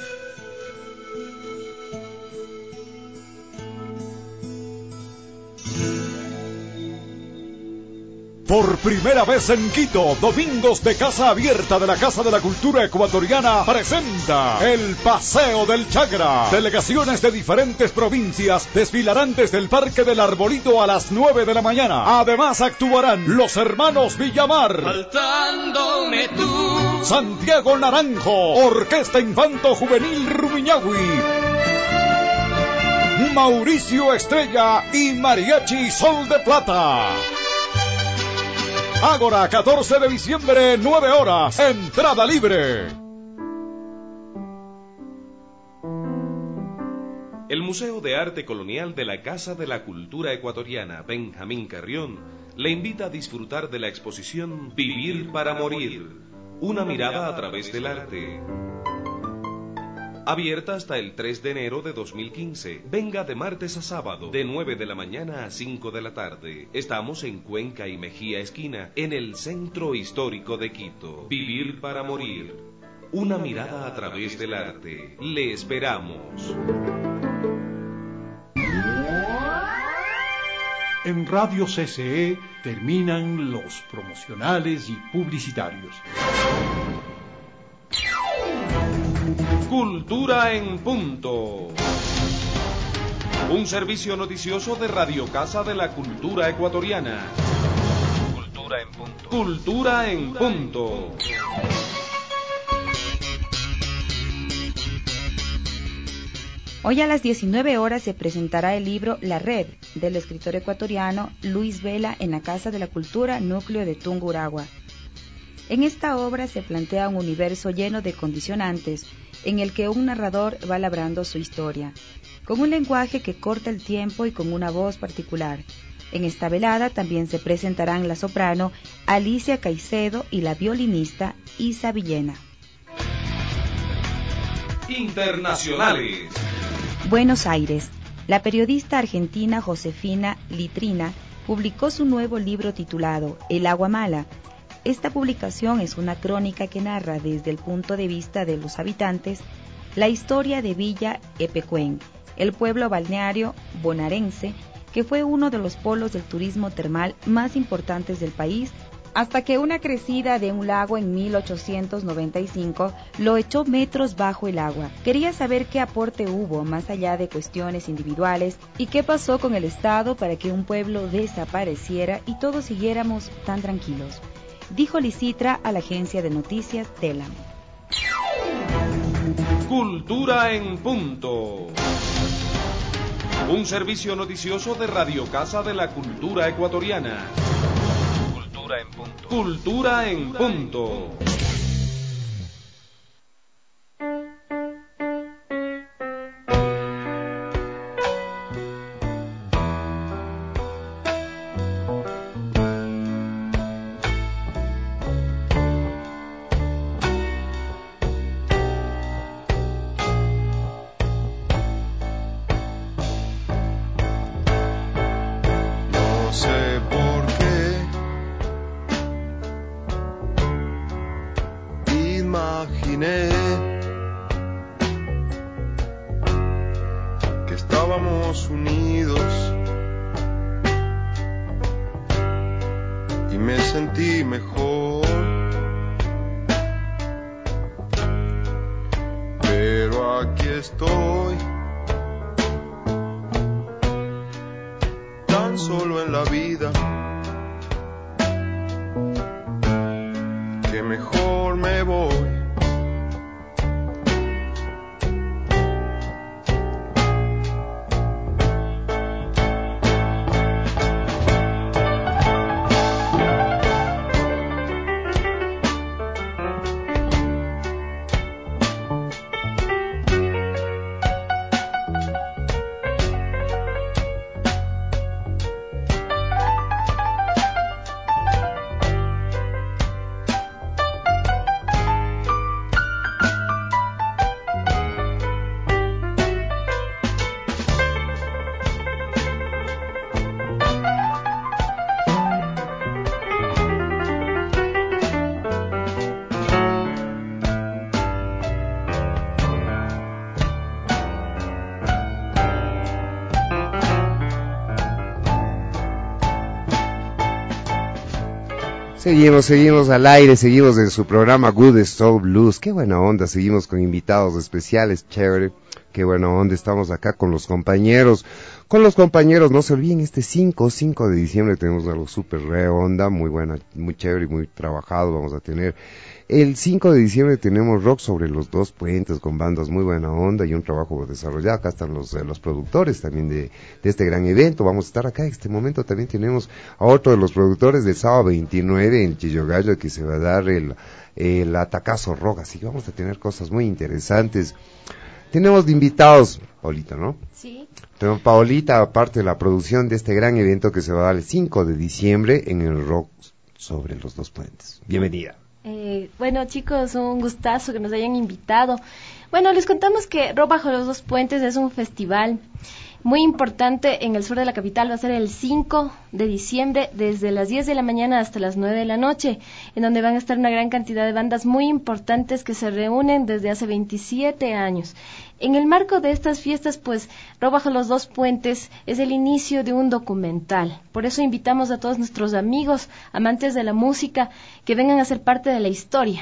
Por primera vez en Quito, Domingos de Casa Abierta de la Casa de la Cultura Ecuatoriana presenta el Paseo del Chagra. Delegaciones de diferentes provincias desfilarán desde el Parque del Arbolito a las nueve de la mañana. Además actuarán los hermanos Villamar, Faltándome tú, Santiago Naranjo, Orquesta Infanto Juvenil Rumiñahui, Mauricio Estrella y Mariachi Sol de Plata. Ágora, catorce de diciembre, nueve horas, entrada libre. El Museo de Arte Colonial de la Casa de la Cultura Ecuatoriana, Benjamín Carrión, le invita a disfrutar de la exposición Vivir para Morir, una mirada a través del arte. Abierta hasta el tres de enero de dos mil quince. Venga de martes a sábado, de nueve de la mañana a cinco de la tarde. Estamos en Cuenca y Mejía Esquina, en el Centro Histórico de Quito. Vivir para Morir, una mirada a través del arte. Le esperamos. En Radio C C E terminan los promocionales y publicitarios. Cultura en punto. Un servicio noticioso de Radio Casa de la Cultura Ecuatoriana. Cultura en punto. Cultura en punto. Hoy a las diecinueve horas se presentará el libro La Red, del escritor ecuatoriano Luis Vela en la Casa de la Cultura, núcleo de Tungurahua. En esta obra se plantea un universo lleno de condicionantes, en el que un narrador va labrando su historia, con un lenguaje que corta el tiempo y con una voz particular. En esta velada también se presentarán la soprano Alicia Caicedo y la violinista Isa Villena. Internacionales. Buenos Aires. La periodista argentina Josefina Litrina publicó su nuevo libro titulado El agua mala. Esta publicación es una crónica que narra desde el punto de vista de los habitantes la historia de Villa Epecuén, el pueblo balneario bonaerense que fue uno de los polos del turismo termal más importantes del país, hasta que una crecida de un lago en mil ochocientos noventa y cinco lo echó metros bajo el agua. Quería saber qué aporte hubo más allá de cuestiones individuales y qué pasó con el Estado para que un pueblo desapareciera y todos siguiéramos tan tranquilos, dijo Lisitra a la agencia de noticias Telam. Cultura en punto. Un servicio noticioso de Radio Casa de la Cultura Ecuatoriana. Cultura en punto. Cultura en punto. Que estábamos unidos y me sentí mejor, pero aquí estoy, tan solo en la vida, que mejor me voy. Seguimos, seguimos al aire, seguimos en su programa Good Soul Blues. Qué buena onda, seguimos con invitados especiales, chévere. Qué buena onda, estamos acá con los compañeros. Con los compañeros, no se olviden, este cinco de diciembre tenemos algo súper re onda, muy buena, muy chévere y muy trabajado vamos a tener. El cinco de diciembre tenemos rock sobre los dos puentes con bandas muy buena onda y un trabajo desarrollado. Acá están los, eh, los productores también de, de este gran evento. Vamos a estar acá en este momento. También tenemos a otro de los productores del sábado veintinueve en Chillogallo, que se va a dar el, el atacazo rock. Así que vamos a tener cosas muy interesantes. Tenemos de invitados, Paulita, ¿no? Sí. Tenemos Paulita, aparte de la producción de este gran evento que se va a dar el cinco de diciembre en el rock sobre los dos puentes. Bienvenida. Eh, bueno, chicos, un gustazo que nos hayan invitado. Bueno, les contamos que Rock Bajo los Dos Puentes es un festival muy importante en el sur de la capital. Va a ser el cinco de diciembre desde las diez de la mañana hasta las nueve de la noche, en donde van a estar una gran cantidad de bandas muy importantes que se reúnen desde hace veintisiete años. En el marco de estas fiestas, pues, Rock Bajo los Dos Puentes es el inicio de un documental. Por eso invitamos a todos nuestros amigos, amantes de la música, que vengan a ser parte de la historia.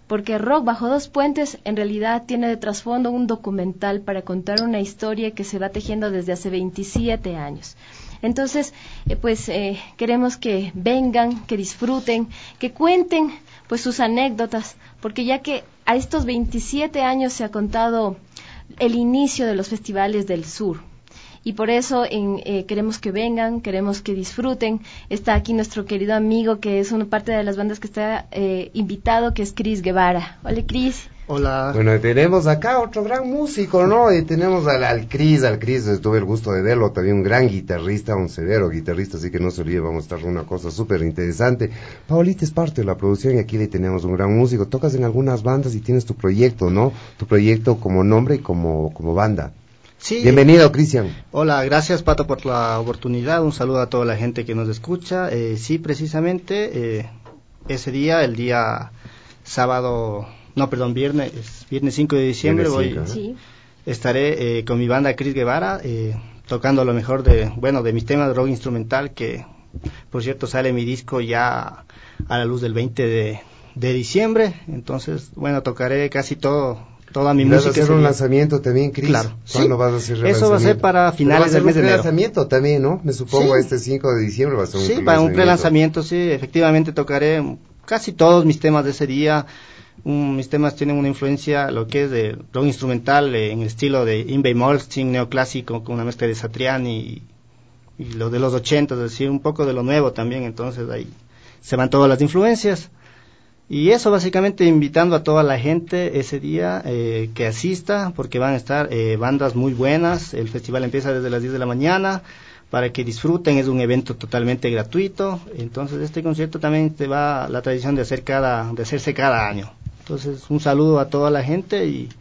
porque Rock Bajo Dos Puentes en realidad tiene de trasfondo un documental para contar una historia que se va tejiendo desde hace veintisiete años. Entonces, eh, pues eh, queremos que vengan, que disfruten, que cuenten pues sus anécdotas, porque ya que a estos veintisiete años se ha contado el inicio de los festivales del sur. Y por eso en, eh, queremos que vengan, queremos que disfruten. Está aquí nuestro querido amigo, que es una parte de las bandas que está eh, invitado, que es Cris Guevara. Hola, Cris. Hola. Bueno, tenemos acá otro gran músico, ¿no? Y tenemos al, al Cris, al Cris, tuve el gusto de verlo, también un gran guitarrista, un severo guitarrista, así que no se olvide, vamos a estar con una cosa súper interesante. Paulita es parte de la producción y aquí le tenemos un gran músico. Tocas en algunas bandas y tienes tu proyecto, ¿no? Tu proyecto como nombre y como, como banda. Sí. Bienvenido, Cristian. Hola, gracias, Pato, por la oportunidad. Un saludo a toda la gente que nos escucha. Eh, sí, precisamente, eh, ese día, el día sábado, no, perdón, viernes, viernes cinco de diciembre, voy, cinco, ¿eh? Sí. estaré eh, con mi banda Cris Guevara, eh, tocando lo mejor de, bueno, de mis temas de rock instrumental, que, por cierto, sale mi disco ya a la luz del veinte de, de diciembre. Entonces, bueno, tocaré casi todo. Toda mi música. ¿Vas a hacer un lanzamiento también, Cris? Claro. ¿Cuándo sí. vas a hacer el Eso va a ser para finales del mes de enero. un lanzamiento también, ¿no? Me supongo sí. este cinco de diciembre va a ser un Sí, para un pre-lanzamiento, sí. Efectivamente tocaré casi todos mis temas de ese día. Um, mis temas tienen una influencia, lo que es de rock instrumental, eh, en el estilo de Yngwie Malmsteen, neoclásico, con una mezcla de Satriani y, y lo de los ochenta, es decir, un poco de lo nuevo también. Entonces ahí se van todas las influencias. Y eso básicamente invitando a toda la gente ese día eh, que asista, porque van a estar eh, bandas muy buenas. El festival empieza desde las diez de la mañana para que disfruten, es un evento totalmente gratuito. Entonces este concierto también te va la tradición de hacer cada de hacerse cada año. Entonces un saludo a toda la gente y,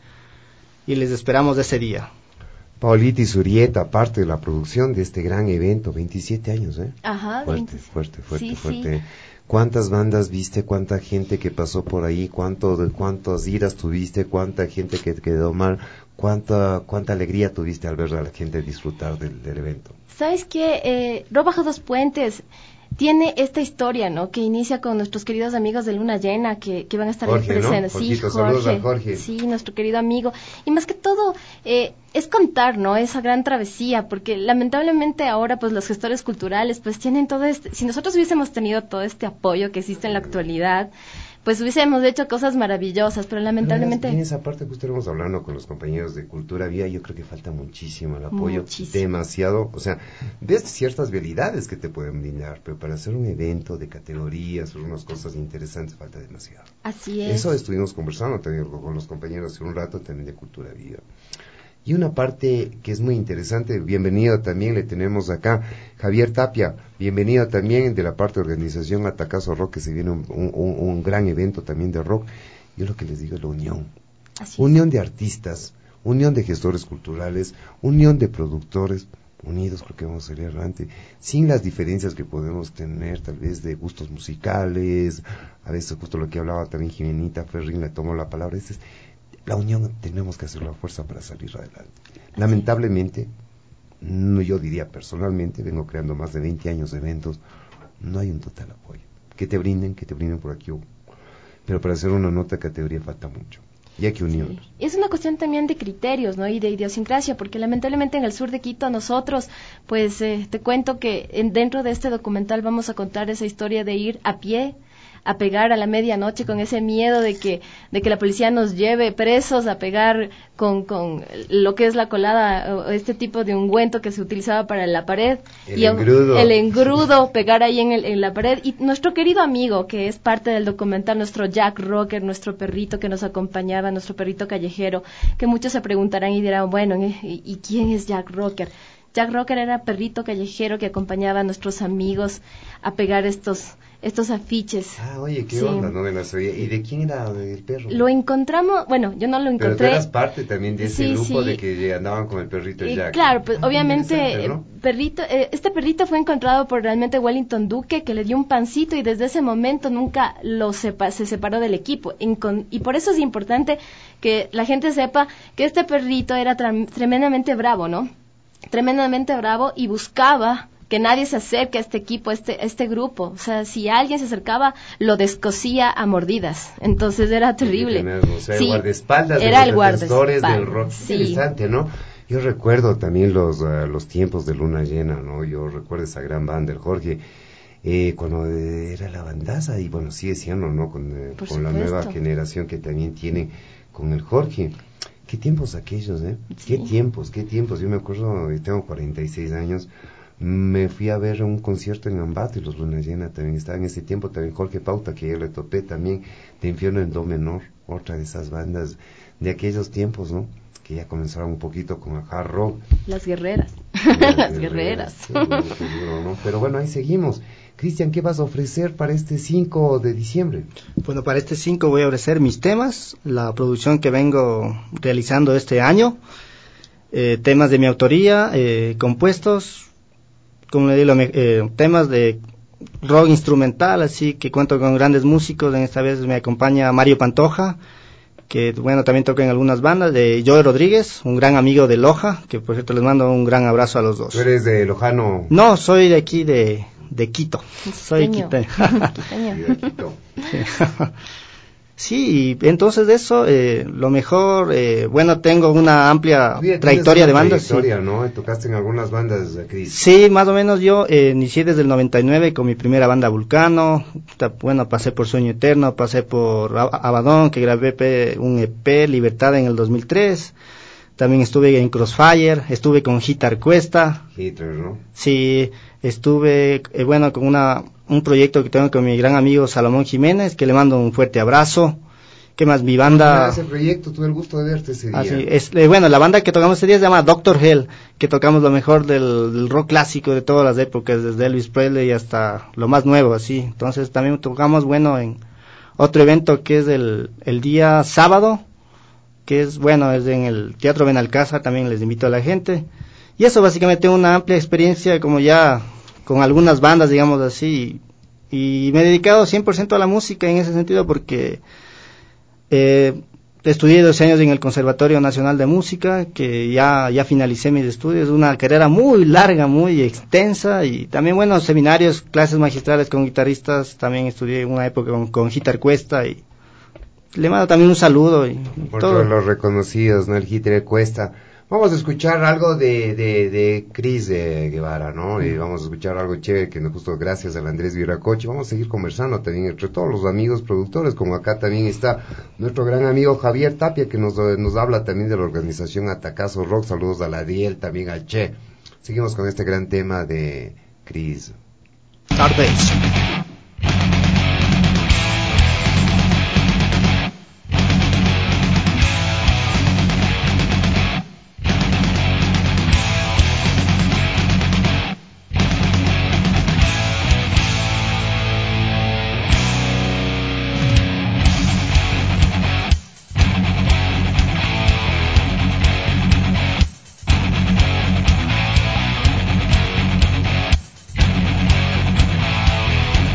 y les esperamos ese día. Paulita Zurieta, parte de la producción de este gran evento, veintisiete años, ¿eh? Ajá, fuerte, veinte. fuerte, fuerte, sí, fuerte. Sí. ¿Cuántas bandas viste? ¿Cuánta gente que pasó por ahí? ¿Cuánto, de cuántas iras tuviste? ¿Cuánta gente que quedó mal? ¿Cuánta, cuánta alegría tuviste al ver a la gente disfrutar del, del evento? ¿Sabes qué? Eh, Rock Bajo Dos Puentes tiene esta historia, ¿no? Que inicia con nuestros queridos amigos de Luna Llena, que, que van a estar Jorge, ahí presentes. ¿no? Sí, Jorgito, Jorge, saludos a Jorge. Sí, nuestro querido amigo. Y más que todo, eh, es contar, ¿no? Esa gran travesía, porque lamentablemente ahora, pues, los gestores culturales, pues, tienen todo este... Si nosotros hubiésemos tenido todo este apoyo que existe en la actualidad, pues hubiésemos hecho cosas maravillosas, pero lamentablemente... En esa parte que estuvimos hablando con los compañeros de Cultura Vía, yo creo que falta muchísimo el apoyo, muchísimo. demasiado, o sea, ves ciertas habilidades que te pueden brindar, pero para hacer un evento de categorías o unas cosas interesantes falta demasiado. Así es. Eso estuvimos conversando también con los compañeros hace un rato también de Cultura Vía. Y una parte que es muy interesante, bienvenido también, le tenemos acá Javier Tapia, bienvenido también de la parte de organización Atacazo Rock, que se viene un, un, un gran evento también de rock. Yo lo que les digo es la unión, Así unión es. de artistas, unión de gestores culturales, unión de productores, unidos creo que vamos a salir adelante, sin las diferencias que podemos tener tal vez de gustos musicales, a veces justo lo que hablaba también Jimenita Ferrín, le tomó la palabra, este es, la unión tenemos que hacer la fuerza para salir adelante. Lamentablemente, no, yo diría personalmente, vengo creando más de veinte años de eventos, no hay un total apoyo. Que te brinden, que te brinden por aquí. Pero para hacer una nota de categoría falta mucho. Y hay que unirnos. Sí. Es una cuestión también de criterios, ¿no? Y de idiosincrasia, porque lamentablemente en el sur de Quito nosotros, pues eh, te cuento que en, dentro de este documental vamos a contar esa historia de ir a pie, a pegar a la medianoche con ese miedo de que de que la policía nos lleve presos, a pegar con, con lo que es la colada, este tipo de ungüento que se utilizaba para la pared. El y engrudo. El engrudo, pegar ahí en, el, en la pared. Y nuestro querido amigo, que es parte del documental, nuestro Jack Rocker, nuestro perrito que nos acompañaba, nuestro perrito callejero, que muchos se preguntarán y dirán, bueno, ¿y, y quién es Jack Rocker? Jack Rocker era perrito callejero que acompañaba a nuestros amigos a pegar estos estos afiches. Ah, oye, qué sí. onda, no me la sabía. ¿Y de quién era el perro? Lo encontramos, bueno, yo no lo encontré. Pero tú eras parte también de ese sí, grupo sí. de que andaban con el perrito y Jack. Claro, pues ah, obviamente, ¿no? perrito, eh, este perrito fue encontrado por realmente Wellington Duque, que le dio un pancito y desde ese momento nunca lo sepa, se separó del equipo. En con, y por eso es importante que la gente sepa que este perrito era tra- tremendamente bravo, ¿no? Tremendamente bravo y buscaba que nadie se acerque a este equipo, a este, a este grupo. O sea, si alguien se acercaba, lo descosía a mordidas. Entonces era terrible. O sea, el sí, guardaespaldas era de el los defensores del guardaespaldas. rock. Sí. Interesante, ¿no? Yo recuerdo también los, uh, los tiempos de Luna Llena, ¿no? Yo recuerdo esa gran banda, el Jorge, eh, cuando eh, era la bandaza, y bueno, sigue siendo, ¿no? Con, eh, con la nueva generación que también tienen con el Jorge. Qué tiempos aquellos, ¿eh? Sí. Qué tiempos, qué tiempos. Yo me acuerdo, tengo cuarenta y seis años, me fui a ver un concierto en Ambato y los Luna Llena también estaba en ese tiempo, también Jorge Pauta, que yo le topé también, de Infierno en Do menor, otra de esas bandas de aquellos tiempos, ¿no? Que ya comenzaron un poquito con el hard rock. Las guerreras. Las, Las guerreras. Sí, seguro, ¿no? Pero bueno, ahí seguimos. Cristian, ¿qué vas a ofrecer para este cinco de diciembre? Bueno, para este cinco voy a ofrecer mis temas, la producción que vengo realizando este año, eh, temas de mi autoría, eh, compuestos, como le digo, eh, temas de rock instrumental, así que cuento con grandes músicos. En esta vez me acompaña Mario Pantoja, que bueno, también toca en algunas bandas, de Joe Rodríguez, un gran amigo de Loja, que por cierto les mando un gran abrazo a los dos. ¿Tú eres de Lojano? No, soy de aquí de, de Quito. Soy quiteño. Quito. Sí, y entonces de eso, eh, lo mejor, eh, bueno, tengo una amplia Oye, trayectoria de bandas. Trayectoria, sí. ¿no? Tocaste en algunas bandas, Cris. Sí, más o menos yo eh, inicié desde el noventa y nueve con mi primera banda Vulcano. Bueno, pasé por Sueño Eterno, pasé por Abadón, que grabé un E P, Libertad, en el dos mil tres. También estuve en Crossfire, estuve con Gitar Cuesta. Hitler, ¿no? Sí, estuve, eh, bueno, con una un proyecto que tengo con mi gran amigo Salomón Jiménez, que le mando un fuerte abrazo. ¿Qué más? Mi banda... Ese proyecto, tuve el gusto de verte ese día. Así, es, eh, bueno, la banda que tocamos ese día se llama Doctor Hell, que tocamos lo mejor del, del rock clásico de todas las épocas, desde Elvis Presley hasta lo más nuevo, así. Entonces también tocamos, bueno, en otro evento que es el, el día sábado, que es, bueno, es en el Teatro Benalcázar, también les invito a la gente. Y eso, básicamente, tengo una amplia experiencia como ya con algunas bandas, digamos así, y me he dedicado cien por ciento a la música en ese sentido porque eh, estudié doce años en el Conservatorio Nacional de Música, que ya, ya finalicé mis estudios, una carrera muy larga, muy extensa, y también, bueno, seminarios, clases magistrales con guitarristas, también estudié una época con, con Gitar Cuesta, y le mando también un saludo. Y, y por todo. todos los reconocidos, ¿no? El Gitar Cuesta. Vamos a escuchar algo de, de, de Cris de Guevara, ¿no? Y vamos a escuchar algo chévere que nos justo gracias al Andrés Viracoche. Vamos a seguir conversando también entre todos los amigos productores, como acá también está nuestro gran amigo Javier Tapia, que nos, nos habla también de la organización Atacazo Rock. Saludos a la Diel, también al Che. Seguimos con este gran tema de Cris. Tardes. Thank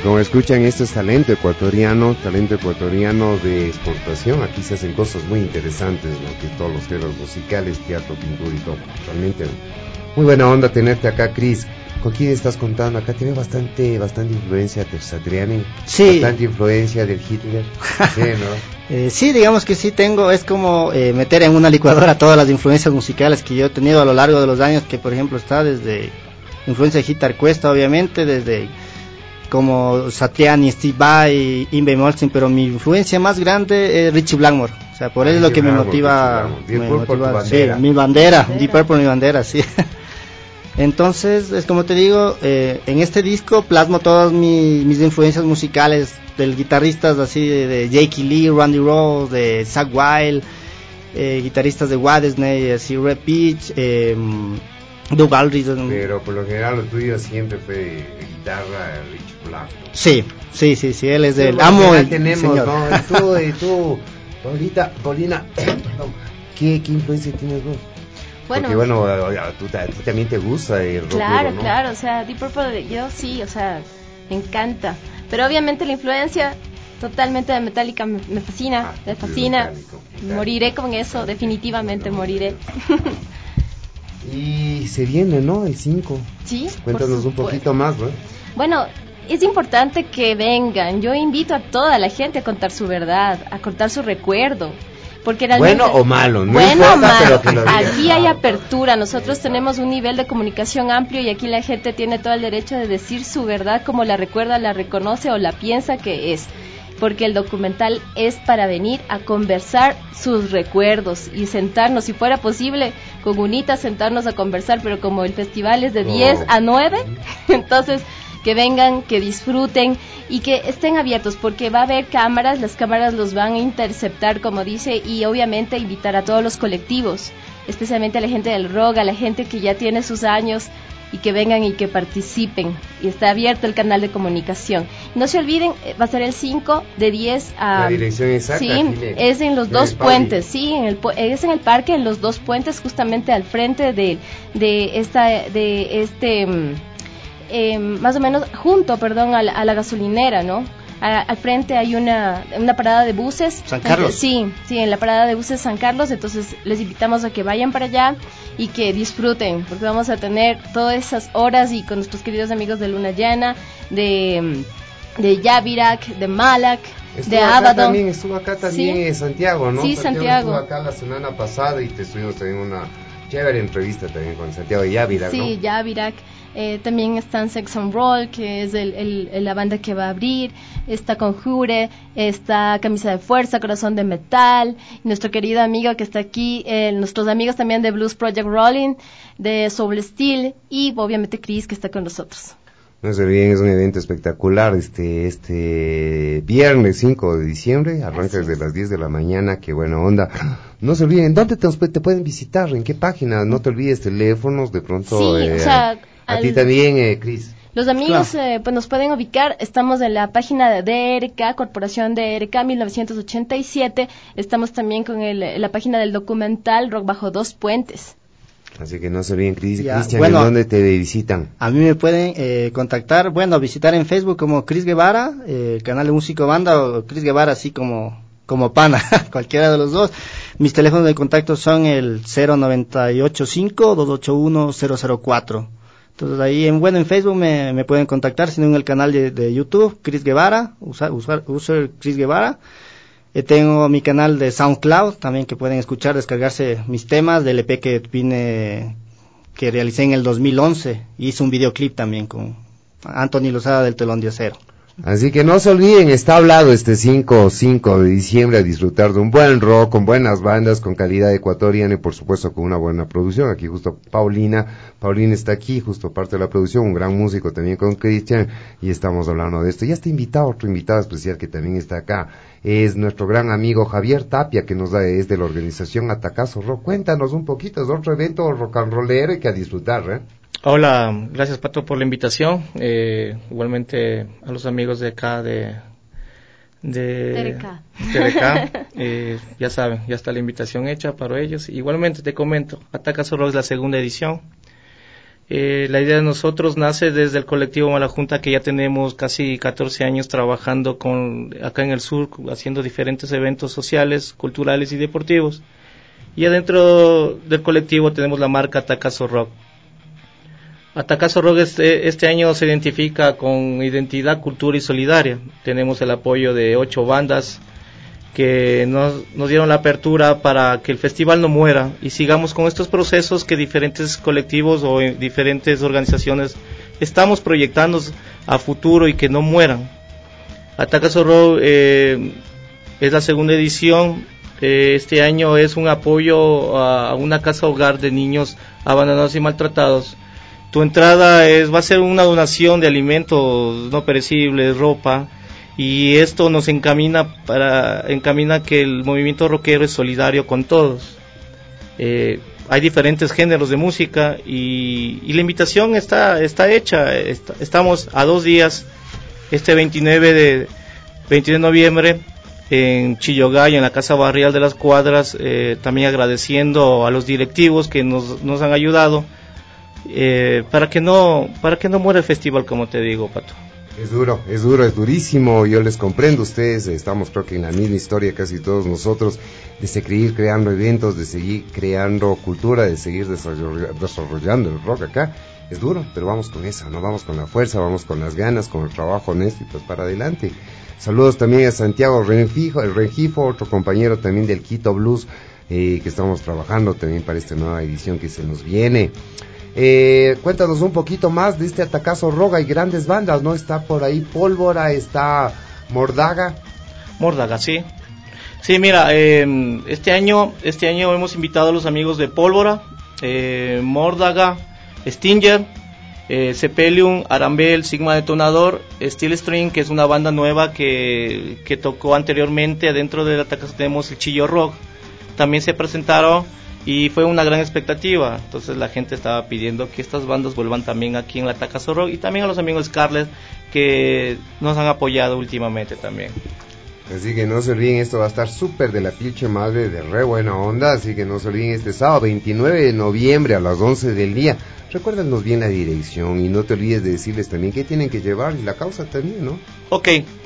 como escuchan, esto es talento ecuatoriano, talento ecuatoriano de exportación. Aquí se hacen cosas muy interesantes, ¿no? Que todos los géneros musicales, teatro, pintura y todo. Realmente muy buena onda tenerte acá, Cris. ¿Con quién estás contando? Acá tiene bastante bastante influencia de Satriani, sí. Bastante influencia del Hitler. Sí, ¿no? eh, sí, digamos que sí tengo, es como eh, meter en una licuadora todas las influencias musicales que yo he tenido a lo largo de los años, que por ejemplo está desde influencia de Guitar Cuesta, obviamente, desde como Satriani, Steve Vai, Yngwie Malmsteen, pero mi influencia más grande es Richie Blackmore. O sea, por ah, eso es lo que Blackmore, me motiva, me motiva sí, mi bandera, Deep Purple mi bandera, sí. Entonces, es como te digo, eh, en este disco plasmo todas mi, mis influencias musicales del guitarristas así de, de Jake Lee, Randy Rhoads, de Zakk Wylde, eh, guitarristas de Wadesney, así Red Peach, eh, Doug Aldrich. Pero por lo general lo tuyo siempre fue guitarra, Rich Black. Sí, sí, sí, sí, él es del sí, amo el tenemos, señor. ¿no? Y tú, y tú, Paulita, Paulina, ¿qué, ¿qué influencia tienes vos? Bueno, porque bueno, a, tú, a ti también te gusta el rock. Claro, ¿no? claro, o sea, Deep Purple, yo sí, o sea, me encanta. Pero obviamente la influencia totalmente de Metallica me, me fascina, ah, me fascina. Metálico, metálico. Moriré con eso, definitivamente moriré. Y se viene, ¿no? El cinco. Sí. Cuéntanos un poquito más, ¿no? Bueno, es importante que vengan. Yo invito a toda la gente a contar su verdad, a contar su recuerdo. Porque realmente, bueno o malo, no bueno importa, o malo, pero que aquí hay apertura, nosotros tenemos un nivel de comunicación amplio y aquí la gente tiene todo el derecho de decir su verdad como la recuerda, la reconoce o la piensa que es, porque el documental es para venir a conversar sus recuerdos y sentarnos, si fuera posible, con Unita sentarnos a conversar, pero como el festival es de diez a nueve, entonces que vengan, que disfruten y que estén abiertos, porque va a haber cámaras, las cámaras los van a interceptar, como dice, y obviamente invitar a todos los colectivos, especialmente a la gente del rock, a la gente que ya tiene sus años, y que vengan y que participen, y está abierto el canal de comunicación. No se olviden, va a ser el cinco de diez a... La dirección exacta. Sí, es en los dos puentes, sí, en el, es en el parque, en los dos puentes, justamente al frente de, de esta, de este... Eh, más o menos junto, perdón, a la, a la gasolinera, ¿no? A, al frente hay una, una parada de buses. San Carlos. Entonces, sí, sí, en la parada de buses San Carlos, entonces les invitamos a que vayan para allá y que disfruten, porque vamos a tener todas esas horas y con nuestros queridos amigos de Luna Llana, de, de Yavirak, de Malak, estuvo de acá Abaddon. También, estuvo acá también ¿Sí? en Santiago, ¿no? Sí, Santiago. Santiago. Estuvo acá la semana pasada y te estuvimos también una chévere entrevista también con Santiago de Yavirak, sí, ¿no? Sí, Yavirak. Eh, también están Sex and Roll, que es el, el, la banda que va a abrir, está Conjure, está Camisa de Fuerza, Corazón de Metal, nuestro querido amigo que está aquí, eh, nuestros amigos también de Blues Project Rolling, de Soul Steel y obviamente Chris que está con nosotros. No se olviden, es un evento espectacular, este este viernes cinco de diciembre, arranca desde las diez de la mañana, qué buena onda. No se olviden, ¿dónde te, te pueden visitar? ¿En qué página? No te olvides, teléfonos, de pronto... Sí, eh, o sea... A al, ti también, eh, Cris. Los amigos claro. eh, pues nos pueden ubicar, estamos en la página de D R K, Corporación D R K mil novecientos ochenta y siete, estamos también con el, la página del documental Rock Bajo Dos Puentes. Así que no se olviden, Cristian, bueno, ¿en dónde te visitan? A mí me pueden eh, contactar, bueno, visitar en Facebook como Cris Guevara, eh, canal de Músico Banda, o Cris Guevara así como... como pana, cualquiera de los dos. Mis teléfonos de contacto son el cero nueve ocho cinco, dos ocho uno, cero cero cuatro. Entonces ahí, en bueno, en Facebook me, me pueden contactar, sino en el canal de, de YouTube, Cris Guevara, usa, usa, user Cris Guevara. Eh, tengo mi canal de SoundCloud, también que pueden escuchar, descargarse mis temas del E P que vine, que realicé en el dos mil once. Hice un videoclip también con Anthony Lozada del Telón de Acero. Así que no se olviden, está hablado este cinco de diciembre a disfrutar de un buen rock, con buenas bandas, con calidad ecuatoriana y por supuesto con una buena producción. Aquí justo Paulina, Paulina está aquí, justo parte de la producción, un gran músico también con Cristian, y estamos hablando de esto. Ya está invitado, otro invitado especial que también está acá, es nuestro gran amigo Javier Tapia, que nos da, es de la organización Atacazo Rock. Cuéntanos un poquito, es otro evento rock and rollero y que a disfrutar, ¿eh? Hola, gracias Pato por la invitación, eh, igualmente a los amigos de acá de de T R K, T R K eh, ya saben, ya está la invitación hecha para ellos. Igualmente te comento, Atacazo Rock es la segunda edición, Eh, la idea de nosotros nace desde el colectivo Malajunta, que ya tenemos casi catorce años trabajando con acá en el sur, haciendo diferentes eventos sociales, culturales y deportivos. Y adentro del colectivo tenemos la marca Atacazo Rock. Atacazo Rock este, este año se identifica con identidad, cultura y solidaria. Tenemos el apoyo de ocho bandas que nos, nos dieron la apertura para que el festival no muera y sigamos con estos procesos que diferentes colectivos o diferentes organizaciones estamos proyectando a futuro y que no mueran. Atacazo Rock eh, es la segunda edición. Eh, este año es un apoyo a, a una casa hogar de niños abandonados y maltratados. Tu entrada es va a ser una donación de alimentos no perecibles, ropa, y esto nos encamina para encamina que el movimiento rockero es solidario con todos. Eh, hay diferentes géneros de música y, y la invitación está está hecha. Está, estamos a dos días, este veintinueve de noviembre, en Chillogay, en la Casa Barrial de las Cuadras, eh, también agradeciendo a los directivos que nos, nos han ayudado eh, para que no para que no muera el festival, como te digo, Pato. Es duro, es duro, es durísimo, yo les comprendo, ustedes estamos creo que en la misma historia casi todos nosotros, de seguir creando eventos, de seguir creando cultura, de seguir desarrollando el rock acá. Es duro, pero vamos con eso, ¿no? Vamos con la fuerza, vamos con las ganas, con el trabajo honesto y pues para adelante. Saludos también a Santiago Rengifo, el Rengifo, otro compañero también del Quito Blues, eh, que estamos trabajando también para esta nueva edición que se nos viene. Eh, cuéntanos un poquito más de este Atacazo Rock. Hay grandes bandas, ¿no? Está por ahí Pólvora, está Mordaga. Mordaga, sí. Sí, mira, eh, este año este año hemos invitado a los amigos de Pólvora, eh, Mordaga, Stinger, eh, Sepelium, Arambel, Sigma Detonador, Steel String, que es una banda nueva que, que tocó anteriormente. Adentro del Atacazo tenemos el Chillo Rock. También se presentaron y fue una gran expectativa. Entonces la gente estaba pidiendo que estas bandas vuelvan también aquí en la Atacazo Rock, y también a los amigos Scarlett que nos han apoyado últimamente también. Así que no se olviden, esto va a estar súper de la pinche madre, de re buena onda, así que no se olviden este sábado veintinueve de noviembre a las once del día. Recuérdanos bien la dirección y no te olvides de decirles también qué tienen que llevar y la causa también, ¿no? Ok,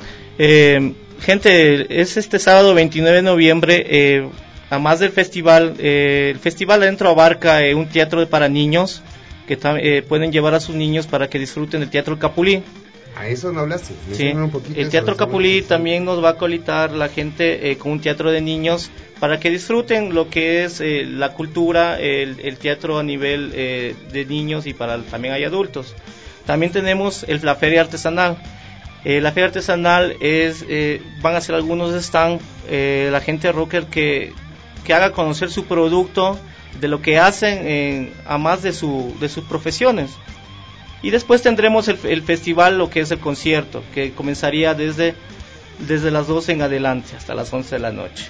eh, gente, es este sábado veintinueve de noviembre, eh, además del festival, eh, el festival adentro abarca eh, un teatro para niños, que eh, pueden llevar a sus niños para que disfruten del Teatro Capulí. A eso no hablaste. Sí, un poquito el Teatro Capulí también nos va a colitar la gente eh, con un teatro de niños para que disfruten lo que es eh, la cultura, el, el teatro a nivel eh, de niños, y para también hay adultos. También tenemos el, la feria artesanal. Eh, la feria artesanal es, eh, van a ser algunos stands, eh, la gente rocker que, que haga conocer su producto, de lo que hacen, eh, a más de, su, de sus profesiones. Y después tendremos el, el festival, lo que es el concierto, que comenzaría desde, desde las doce en adelante hasta las once de la noche.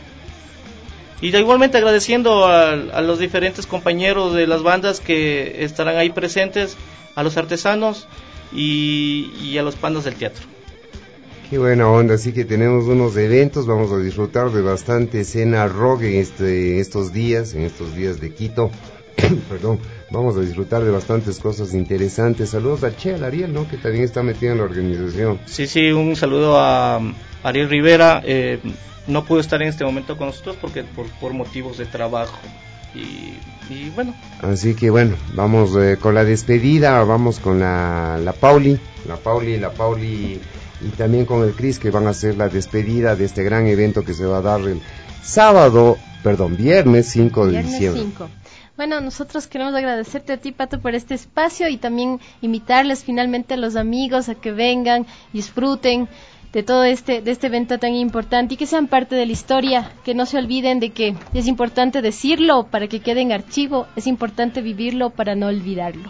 Y igualmente agradeciendo a, a los diferentes compañeros de las bandas que estarán ahí presentes, a los artesanos y, y a los pandas del teatro. Qué buena onda, así que tenemos unos eventos, vamos a disfrutar de bastante escena rock en este, estos días, en estos días de Quito. Perdón, vamos a disfrutar de bastantes cosas interesantes. Saludos a Che, al Ariel, ¿no? Que también está metido en la organización. Sí, sí, un saludo a Ariel Rivera. Eh, no pudo estar en este momento con nosotros porque por, por motivos de trabajo. Y, y bueno. Así que bueno, vamos eh, con la despedida, vamos con la, la Pauli, la Pauli, la Pauli y también con el Cris, que van a hacer la despedida de este gran evento que se va a dar el sábado, perdón, viernes cinco de diciembre. cinco. Bueno, nosotros queremos agradecerte a ti, Pato, por este espacio, y también invitarles finalmente a los amigos a que vengan, disfruten de todo este de este evento tan importante y que sean parte de la historia, que no se olviden de que es importante decirlo para que quede en archivo, es importante vivirlo para no olvidarlo.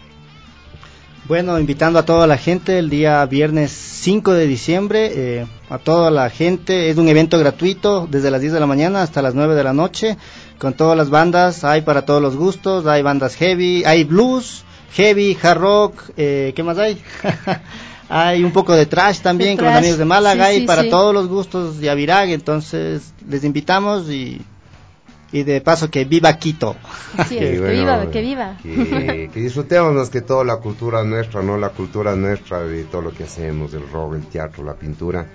Bueno, invitando a toda la gente el día viernes cinco de diciembre, eh, a toda la gente, es un evento gratuito desde las diez de la mañana hasta las nueve de la noche, con todas las bandas, hay para todos los gustos, hay bandas heavy, hay blues, heavy, hard rock, eh, ¿qué más hay? Hay un poco de trash también, de con trash. Los amigos de Málaga, sí, hay sí, para sí. todos los gustos de Avirag, entonces les invitamos y y de paso que viva Quito. Así es, bueno, que viva, que viva. Que, que disfrutemos más que todo la cultura nuestra, no la cultura nuestra de todo lo que hacemos, el rock, el teatro, la pintura.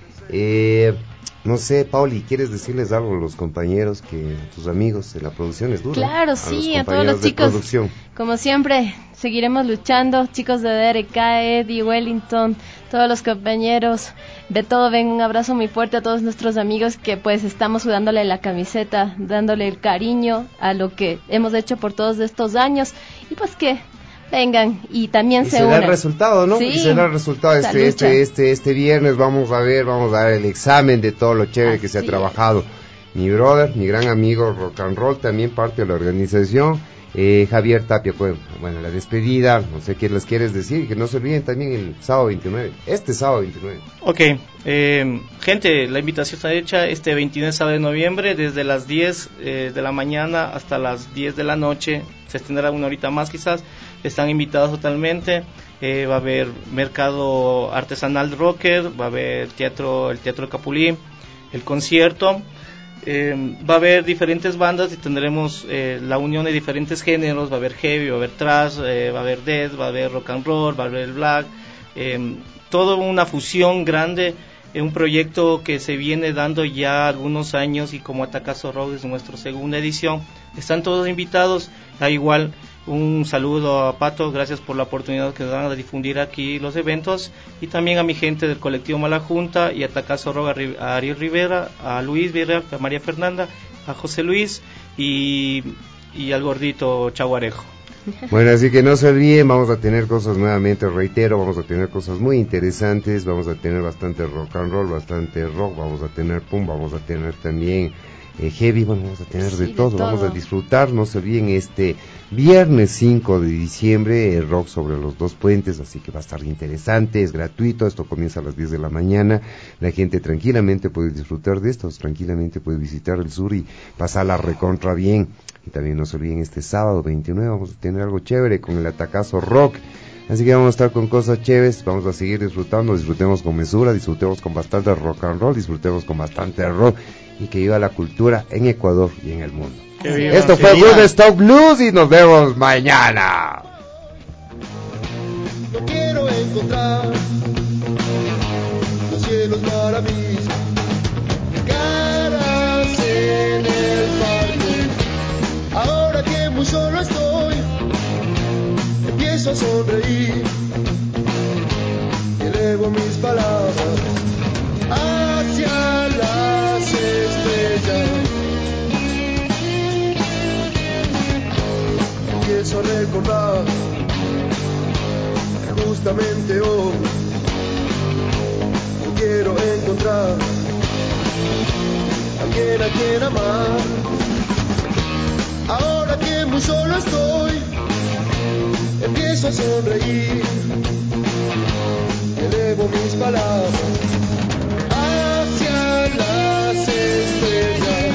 Eh, no sé, Pauli, ¿quieres decirles algo a los compañeros, que tus amigos de la producción es duro? Claro, a sí, los a todos los chicos. Producción. Como siempre, seguiremos luchando, chicos de D R K, Eddie, Wellington, todos los compañeros. De todo, ven, un abrazo muy fuerte a todos nuestros amigos que pues estamos sudándole la camiseta, dándole el cariño a lo que hemos hecho por todos estos años. Y pues que vengan y también y se será unan. el resultado, ¿no? Sí, y será el resultado este, este, este, este viernes. Vamos a ver, vamos a dar el examen de todo lo chévere Así que se ha trabajado. Mi brother, mi gran amigo Rock and Roll, también parte de la organización. Eh, Javier Tapia, pues, bueno, la despedida, no sé qué les quieres decir, que no se olviden también el sábado veintinueve, este sábado veintinueve. Ok, eh, gente, la invitación está hecha este veintinueve sábado de noviembre, desde las diez eh, de la mañana hasta las diez de la noche, se extenderá una horita más quizás, están invitados totalmente. Eh, va a haber mercado artesanal rocker, va a haber teatro, el Teatro Capulí, el concierto. Eh, va a haber diferentes bandas y tendremos eh, la unión de diferentes géneros. Va a haber heavy, va a haber thrash, eh, va a haber death, va a haber rock and roll, va a haber black, eh, todo una fusión grande, eh, un proyecto que se viene dando ya algunos años, y como Atacazo Rock es nuestra segunda edición. Están todos invitados. Da igual, un saludo a Pato, gracias por la oportunidad que nos dan de difundir aquí los eventos, y también a mi gente del colectivo Mala Junta y Atacazo Rock, a Ariel Rivera, a Luis Villarreal, a María Fernanda, a José Luis y, y al gordito Chaguarejo. Bueno, así que no se olviden, vamos a tener cosas nuevamente, reitero, vamos a tener cosas muy interesantes, vamos a tener bastante rock and roll, bastante rock, vamos a tener pum, vamos a tener también eh, heavy, bueno, vamos a tener sí, de, todo, de todo, vamos a disfrutar. No se olviden, este viernes cinco de diciembre, el rock sobre los dos puentes, así que va a estar interesante, es gratuito, esto comienza a las diez de la mañana, la gente tranquilamente puede disfrutar de esto, tranquilamente puede visitar el sur y pasarla recontra bien. Y también no se olviden, este sábado veintinueve vamos a tener algo chévere con el Atacazo Rock, así que vamos a estar con cosas chéveres, vamos a seguir disfrutando, disfrutemos con mesura, disfrutemos con bastante rock and roll, disfrutemos con bastante rock, y que viva la cultura en Ecuador y en el mundo. Viva, esto fue Woodstock Blues y nos vemos mañana. No quiero encontrar los cielos para mí, caras en el parque. Ahora que muy solo estoy, empiezo a sonreír, elevo mis palabras hacia las estrellas, empiezo a recordar que justamente hoy yo quiero encontrar a alguien a quien amar. Ahora que muy solo estoy, empiezo a sonreír, elevo mis palabras hacia las estrellas.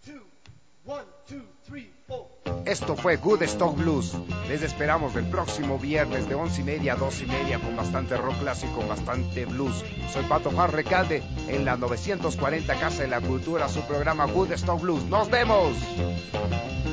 Esto fue Good Stock Blues. Les esperamos el próximo viernes de once y media a dos y media con bastante rock clásico, con bastante blues. Soy Pato Jar Recalde en la novecientos cuarenta Casa de la Cultura, su programa Good Stock Blues. ¡Nos vemos!